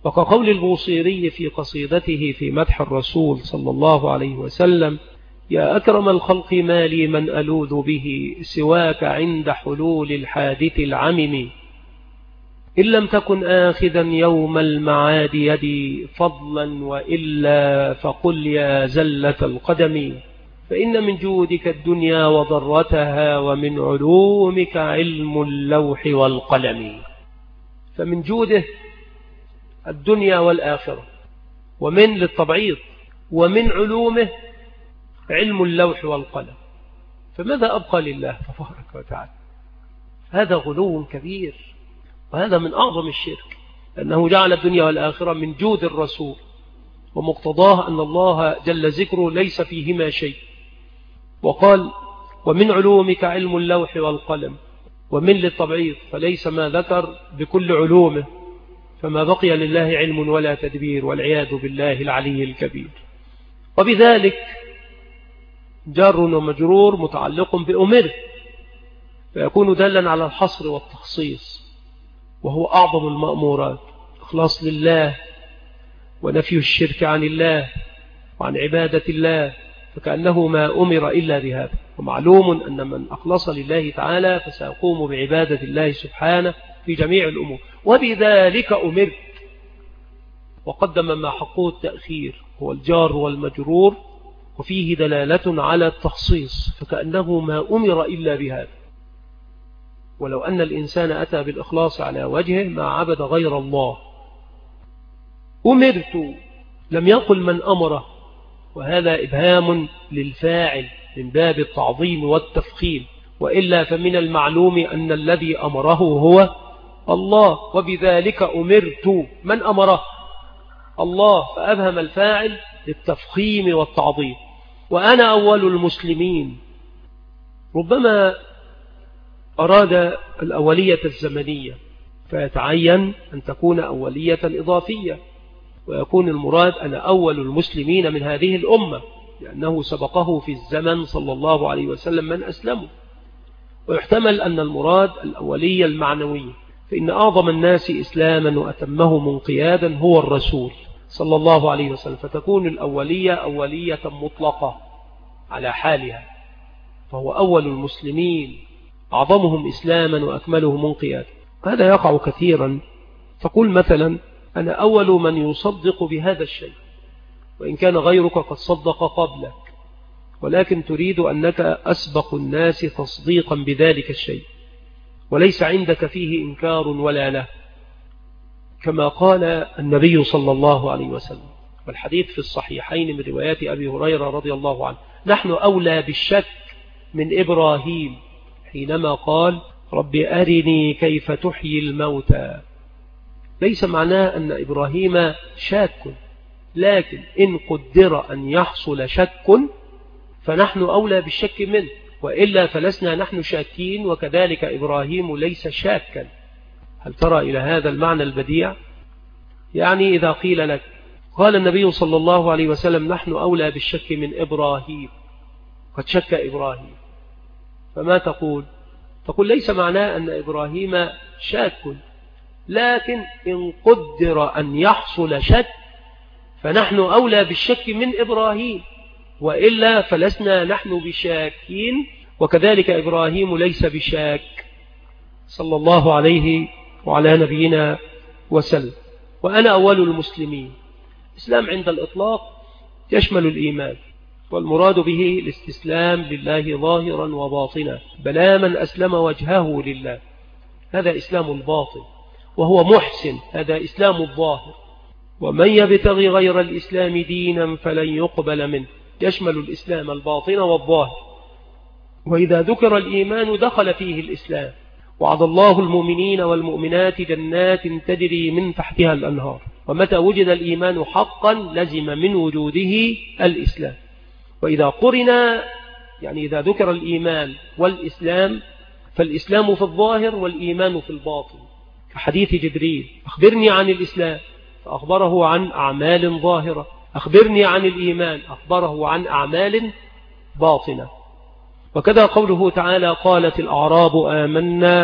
وكقول البوصيري في قصيدته في مدح الرسول صلى الله عليه وسلم: يا أكرم الخلق ما لي من ألوذ به سواك عند حلول الحادث العمم، إن لم تكن آخذا يوم المعاد يدي فضلا وإلا فقل يا زلة القدم، فإن من جودك الدنيا وضرتها ومن علومك علم اللوح والقلم. فمن جوده الدنيا والآخرة، ومن للتبعيض، ومن علومه علم اللوح والقلم. فماذا أبقى لله تبارك وتعالى؟ هذا غلو كبير، وهذا من أعظم الشرك، أنه جعل الدنيا والآخرة من جود الرسول، ومقتضاه أن الله جل ذكره ليس فيهما شيء. وقال: ومن علومك علم اللوح والقلم، ومن للتبعيض، فليس ما ذكر بكل علومه، فما بقي لله علم ولا تدبير، والعياذ بالله العلي الكبير. وبذلك جار ومجرور متعلق بأمره، فيكون دلا على الحصر والتخصيص، وهو أعظم المأمورات، إخلاص لله ونفي الشرك عن الله وعن عبادة الله، فكأنه ما أمر إلا بهذا. ومعلوم أن من أخلص لله تعالى فسيقوم بعبادة الله سبحانه في جميع الأمور. وبذلك أمرت، وقدم ما حقه التأخير هو الجار والمجرور، وفيه دلالة على التخصيص، فكأنه ما أمر إلا بهذا. ولو أن الإنسان أتى بالإخلاص على وجهه ما عبد غير الله. أمرت لم يقل من أمره، وهذا إبهام للفاعل من باب التعظيم والتفخيم، وإلا فمن المعلوم أن الذي أمره هو الله. وبذلك أمرت، من أمره؟ الله، فأبهم الفاعل للتفخيم والتعظيم. وأنا أول المسلمين، ربما أراد الأولية الزمنية، فيتعين أن تكون أولية إضافية، ويكون المراد أنا أول المسلمين من هذه الأمة، لأنه سبقه في الزمن صلى الله عليه وسلم من أسلموا. ويحتمل أن المراد الأولية المعنوية، فإن أعظم الناس إسلاما وأتمهم انقيادا هو الرسول صلى الله عليه وسلم، فتكون الأولية أولية مطلقة على حالها، فهو أول المسلمين أعظمهم إسلاما وأكملهم انقيادا. هذا يقع كثيرا، فقل مثلا أنا أول من يصدق بهذا الشيء، وإن كان غيرك قد صدق قبلك، ولكن تريد أنك أسبق الناس تصديقا بذلك الشيء، وليس عندك فيه إنكار ولا له، كما قال النبي صلى الله عليه وسلم، والحديث في الصحيحين من روايات أبي هريرة رضي الله عنه: نحن أولى بالشك من إبراهيم حينما قال: رب أرني كيف تحيي الموتى. ليس معناه أن إبراهيم شاك، لكن إن قدر أن يحصل شك فنحن أولى بالشك منه، وإلا فلسنا نحن شاكين، وكذلك إبراهيم ليس شاكا. هل ترى إلى هذا المعنى البديع؟ يعني إذا قيل لك قال النبي صلى الله عليه وسلم نحن أولى بالشك من إبراهيم، قد شك إبراهيم، فما تقول؟ تقول ليس معناه أن إبراهيم شاك، لكن إن قدر أن يحصل شك فنحن أولى بالشك من إبراهيم، وإلا فلسنا نحن بشاكين، وكذلك إبراهيم ليس بشاك صلى الله عليه وعلى نبينا وسلم. وأنا أول المسلمين، الإسلام عند الإطلاق يشمل الإيمان، والمراد به الاستسلام لله ظاهرا وباطنا، بلا من أسلم وجهه لله، هذا إسلام الباطن، وهو محسن، هذا إسلام الظاهر. ومن يبتغي غير الإسلام دينا فلن يقبل منه، يشمل الإسلام الباطن والظاهر. وإذا ذكر الإيمان دخل فيه الإسلام. وعد الله المؤمنين والمؤمنات جنات تجري من تحتها الأنهار. ومتى وجد الإيمان حقا لزم من وجوده الإسلام. وإذا قرن، يعني إذا ذكر الإيمان والإسلام، فالإسلام في الظاهر والإيمان في الباطن، كحديث جبريل: أخبرني عن الإسلام، فأخبره عن أعمال ظاهرة. أخبرني عن الإيمان، أخبره عن أعمال باطنة. وكذا قوله تعالى: قالت الأعراب آمنا،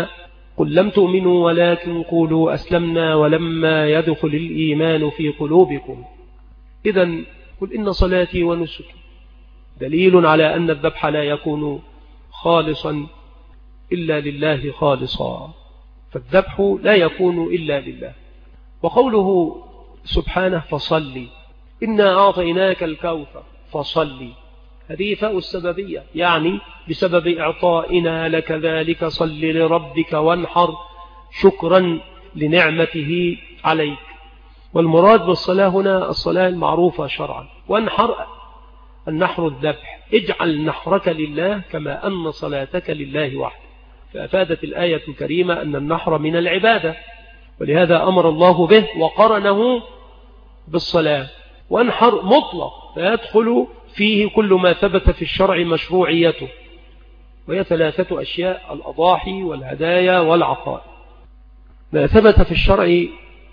قل لم تؤمنوا ولكن قولوا أسلمنا ولما يدخل الإيمان في قلوبكم. إذن قل إن صلاتي ونسكي دليل على أن الذبح لا يكون خالصا إلا لله خالصا، فالذبح لا يكون إلا لله. وقوله سبحانه فصلي إنا أعطيناك الكوثر فصلي، هذه فاء السببية، يعني بسبب إعطائنا لك ذلك صل لربك وانحر شكرا لنعمته عليك. والمراد بالصلاة هنا الصلاة المعروفة شرعا، وانحر النحر الذبح، اجعل نحرك لله كما أن صلاتك لله وحده. فأفادت الآية الكريمة أن النحر من العبادة، ولهذا أمر الله به وقرنه بالصلاة. وانحر مطلق فيدخل فيه كل ما ثبت في الشرع مشروعيته، وهي 3 أشياء: الأضاحي والهدايا والعقائد. ما ثبت في الشرع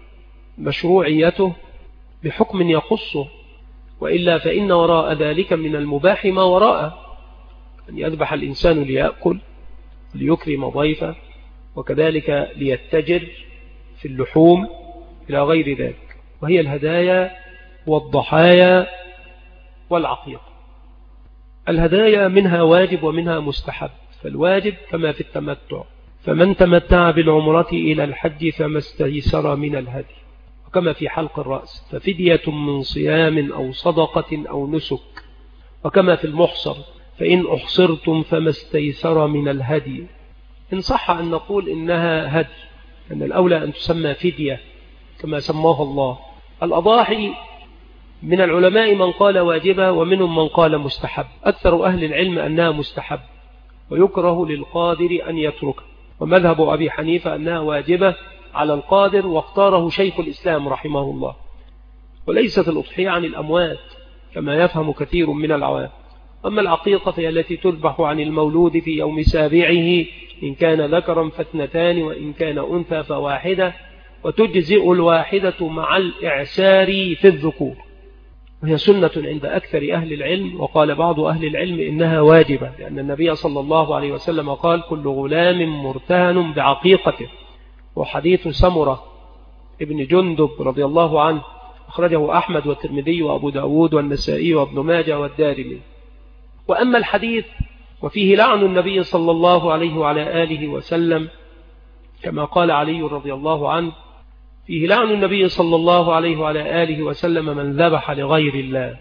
مشروعيته بحكم يخصه، وإلا فإن وراء ذلك من المباح ما وراءه، أن يذبح الإنسان ليأكل ليكرم ضيفه، وكذلك ليتجر في اللحوم إلى غير ذلك، وهي الهدايا والضحايا والعقيقة. الهدايا منها واجب ومنها مستحب، فالواجب كما في التمتع، فمن تمتع بالعمرة إلى الحج فما استيسر من الهدي، وكما في حلق الرأس ففدية من صيام أو صدقة أو نسك، وكما في المحصر فإن أحصرتم فما استيسر من الهدي. إن صح أن نقول إنها هدي، أن الأولى أن تسمى فدية كما سماها الله. الأضاحي من العلماء من قال واجبة ومنهم من قال مستحب، أكثر أهل العلم أنها مستحب ويكره للقادر أن يتركها، ومذهب أبي حنيفة أنها واجبة على القادر، واختاره شيخ الإسلام رحمه الله. وليست الأضحية عن الأموات كما يفهم كثير من العوام. أما العقيقة فهي التي تذبح عن المولود في يوم سابعه، إن كان ذكرا فاثنتان وإن كان أنثى فواحدة، وتجزئ الواحدة مع الإعسار في الذكور، وهي سنة عند أكثر أهل العلم. وقال بعض أهل العلم إنها واجبة، لأن النبي صلى الله عليه وسلم قال كل غلام مرتهن بعقيقته. وحديث سمرة ابن جندب رضي الله عنه أخرجه أحمد والترمذي وأبو داود والنسائي وابن ماجه والدارمي. وأما الحديث وفيه لعن النبي صلى الله عليه وعلى آله وسلم، كما قال علي رضي الله عنه فيه لعن النبي صلى الله عليه وعلى آله وسلم من ذبح لغير الله،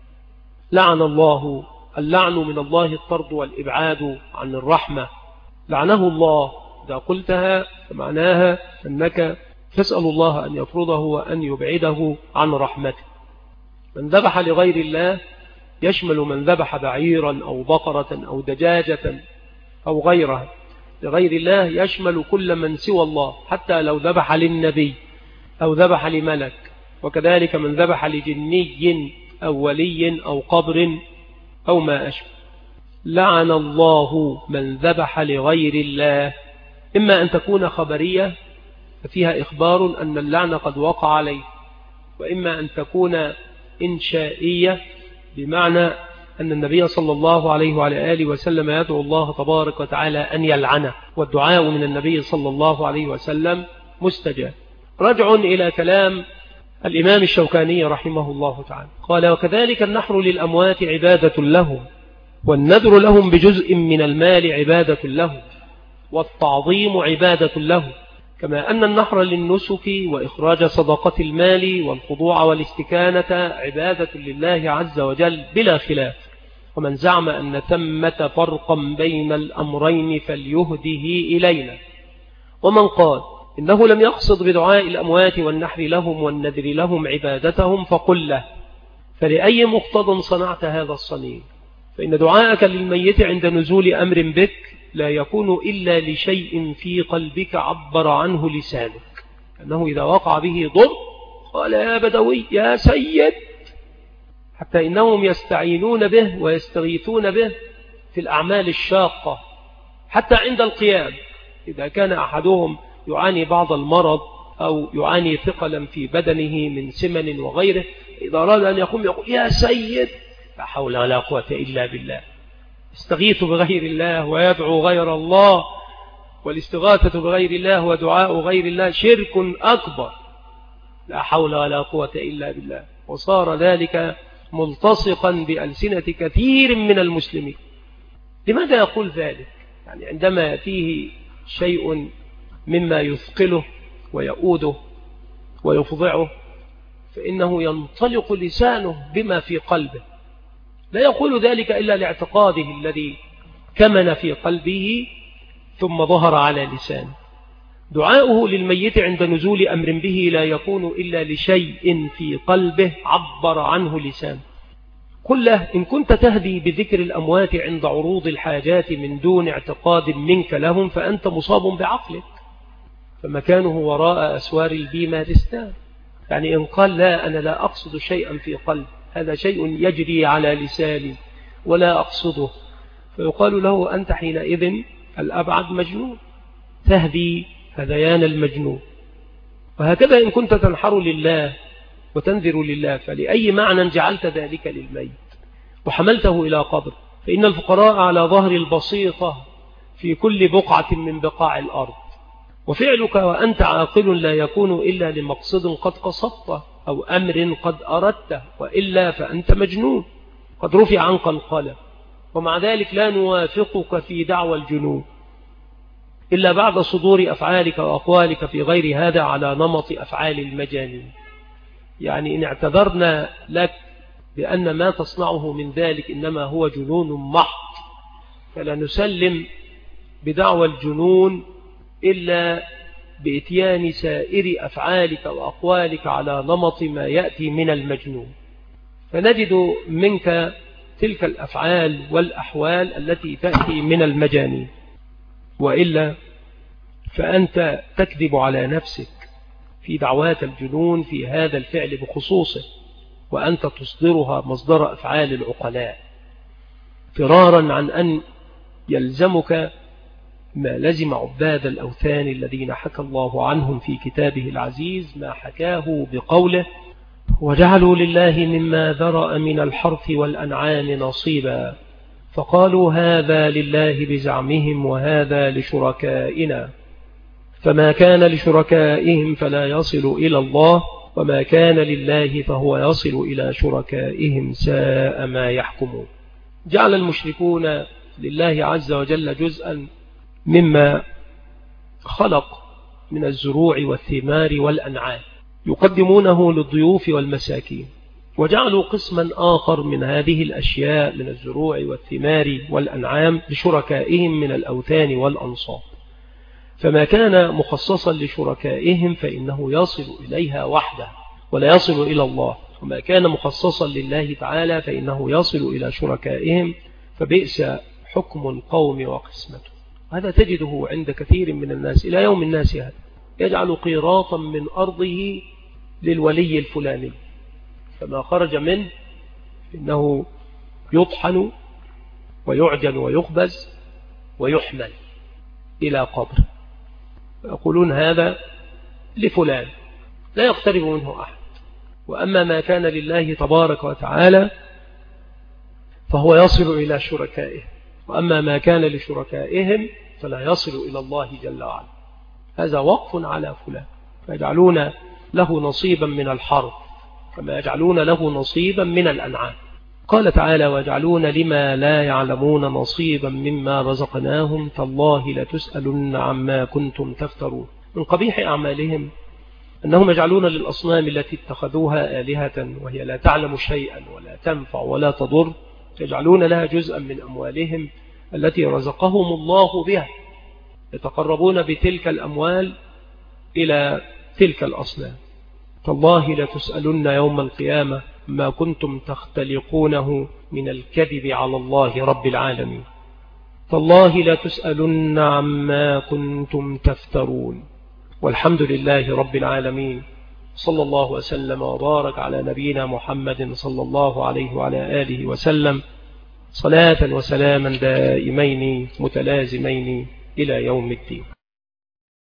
لعن الله. اللعن من الله الطرد والإبعاد عن الرحمة، لعنه الله. إذا قلتها فمعناها أنك تسأل الله أن يطرده وأن يبعده عن رحمته. من ذبح لغير الله يشمل من ذبح بعيرا أو بقرة أو دجاجة أو غيرها. لغير الله يشمل كل من سوى الله، حتى لو ذبح للنبي أو ذبح لملك، وكذلك من ذبح لجني أو ولي أو قبر أو ما أشبه. لعن الله من ذبح لغير الله، إما أن تكون خبرية ففيها إخبار أن اللعن قد وقع عليه، وإما أن تكون إنشائية بمعنى أن النبي صلى الله عليه وعلى آله وسلم يدعو الله تبارك وتعالى أن يلعنه، والدعاء من النبي صلى الله عليه وسلم مستجاب. رجع إلى كلام الإمام الشوكاني رحمه الله تعالى، قال وكذلك النحر للأموات عبادة لهم، والنذر لهم بجزء من المال عبادة لهم، والتعظيم عبادة لهم، كما أن النحر للنسك وإخراج صدقة المال والخضوع والاستكانة عبادة لله عز وجل بلا خلاف. ومن زعم أن ثمة فرقا بين الأمرين فليهده إلينا. ومن قال إنه لم يقصد بدعاء الأموات والنحر لهم والنذر لهم عبادتهم فقل له فلأي مقتضى صنعت هذا الصنيع؟ فإن دعاءك للميت عند نزول أمر بك لا يكون إلا لشيء في قلبك عبر عنه لسانك، أنه إذا وقع به ضر قال يا بدوي يا سيد، حتى إنهم يستعينون به ويستغيثون به في الأعمال الشاقة، حتى عند القيام إذا كان أحدهم يعاني بعض المرض أو يعاني ثقلا في بدنه من سمن وغيره، إذا أراد أن يقوم يقول يا سيد، لا حول ولا قوة إلا بالله، يستغيث بغير الله ويدعو غير الله، والاستغاثة بغير الله ودعاء غير الله شرك أكبر، لا حول ولا قوة إلا بالله. وصار ذلك ملتصقا بألسنة كثير من المسلمين. لماذا يقول ذلك؟ يعني عندما يأتيه شيء مما يثقله ويؤوده ويفضعه فإنه ينطلق لسانه بما في قلبه، لا يقول ذلك إلا لاعتقاده الذي كمن في قلبه ثم ظهر على لسانه. دعاؤه للميت عند نزول أمر به لا يكون إلا لشيء في قلبه عبر عنه لسانه. قل له إن كنت تهدي بذكر الأموات عند عروض الحاجات من دون اعتقاد منك لهم فأنت مصاب بعقلك، فمكانه وراء أسوار البيمارستان. يعني إن قال لا أنا لا أقصد شيئا في قلب، هذا شيء يجري على لساني ولا أقصده، فيقال له أنت حينئذ الأبعد مجنون، تهدي هذيان المجنون. وهكذا إن كنت تنحر لله وتنذر لله فلأي معنى جعلت ذلك للميت وحملته إلى قبر؟ فإن الفقراء على ظهر البسيطة في كل بقعة من بقاع الأرض، وفعلك وأنت عاقل لا يكون إلا لمقصد قد قصدته أو أمر قد أردته، وإلا فأنت مجنون قد رفع عنك القلم. ومع ذلك لا نوافقك في دعوى الجنون إلا بعد صدور أفعالك وأقوالك في غير هذا على نمط أفعال المجانين. يعني إن اعتذرنا لك بأن ما تصنعه من ذلك إنما هو جنون محض فلا نسلم بدعوى الجنون إلا بإتيان سائر أفعالك وأقوالك على نمط ما يأتي من المجنون، فنجد منك تلك الأفعال والأحوال التي تأتي من المجانين، وإلا فأنت تكذب على نفسك في دعوات الجنون في هذا الفعل بخصوصه، وأنت تصدرها مصدر أفعال العقلاء فرارا عن أن يلزمك ما لزم عباد الأوثان الذين حكى الله عنهم في كتابه العزيز ما حكاه بقوله وجعلوا لله مما ذرأ من الحرث والأنعام نصيبا فقالوا هذا لله بزعمهم وهذا لشركائنا، فما كان لشركائهم فلا يصل إلى الله وما كان لله فهو يصل إلى شركائهم ساء ما يحكمون. جعل المشركون لله عز وجل جزءا مما خلق من الزروع والثمار والأنعام يقدمونه للضيوف والمساكين، وجعلوا قسما آخر من هذه الأشياء من الزروع والثمار والأنعام لشركائهم من الأوثان والأنصاب، فما كان مخصصا لشركائهم فإنه يصل إليها وحده ولا يصل إلى الله، وما كان مخصصا لله تعالى فإنه يصل إلى شركائهم، فبئس حكم القوم وقسمته. هذا تجده عند كثير من الناس إلى يوم الناس هذا، يجعل قيراطا من أرضه للولي الفلاني، فما خرج منه إنه يطحن ويعجن ويخبز ويحمل إلى قبر، يقولون هذا لفلان لا يقترب منه أحد. وأما ما كان لله تبارك وتعالى فهو يصل إلى شركائه، وأما ما كان لشركائهم فلا يصل إلى الله جل وعلا. هذا وقف على فلان، فيجعلون له نصيبا من الحرث كما يجعلون له نصيبا من الأنعام. قال تعالى ويجعلون لما لا يعلمون نصيبا مما رزقناهم تالله لتسألن عما كنتم تفترون. من قبيح أعمالهم أنهم يجعلون للأصنام التي اتخذوها آلهة وهي لا تعلم شيئا ولا تنفع ولا تضر، يجعلون لها جزءا من أموالهم التي رزقهم الله بها، يتقربون بتلك الأموال إلى تلك الأصنام. تالله لتسألن يوم القيامة ما كنتم تختلقونه من الكذب على الله رب العالمين. تالله لتسألن عما كنتم تفترون. والحمد لله رب العالمين، صلى الله وسلم وبارك على نبينا محمد صلى الله عليه وعلى آله وسلم، صلاة وسلاما دائمين متلازمين إلى يوم الدين.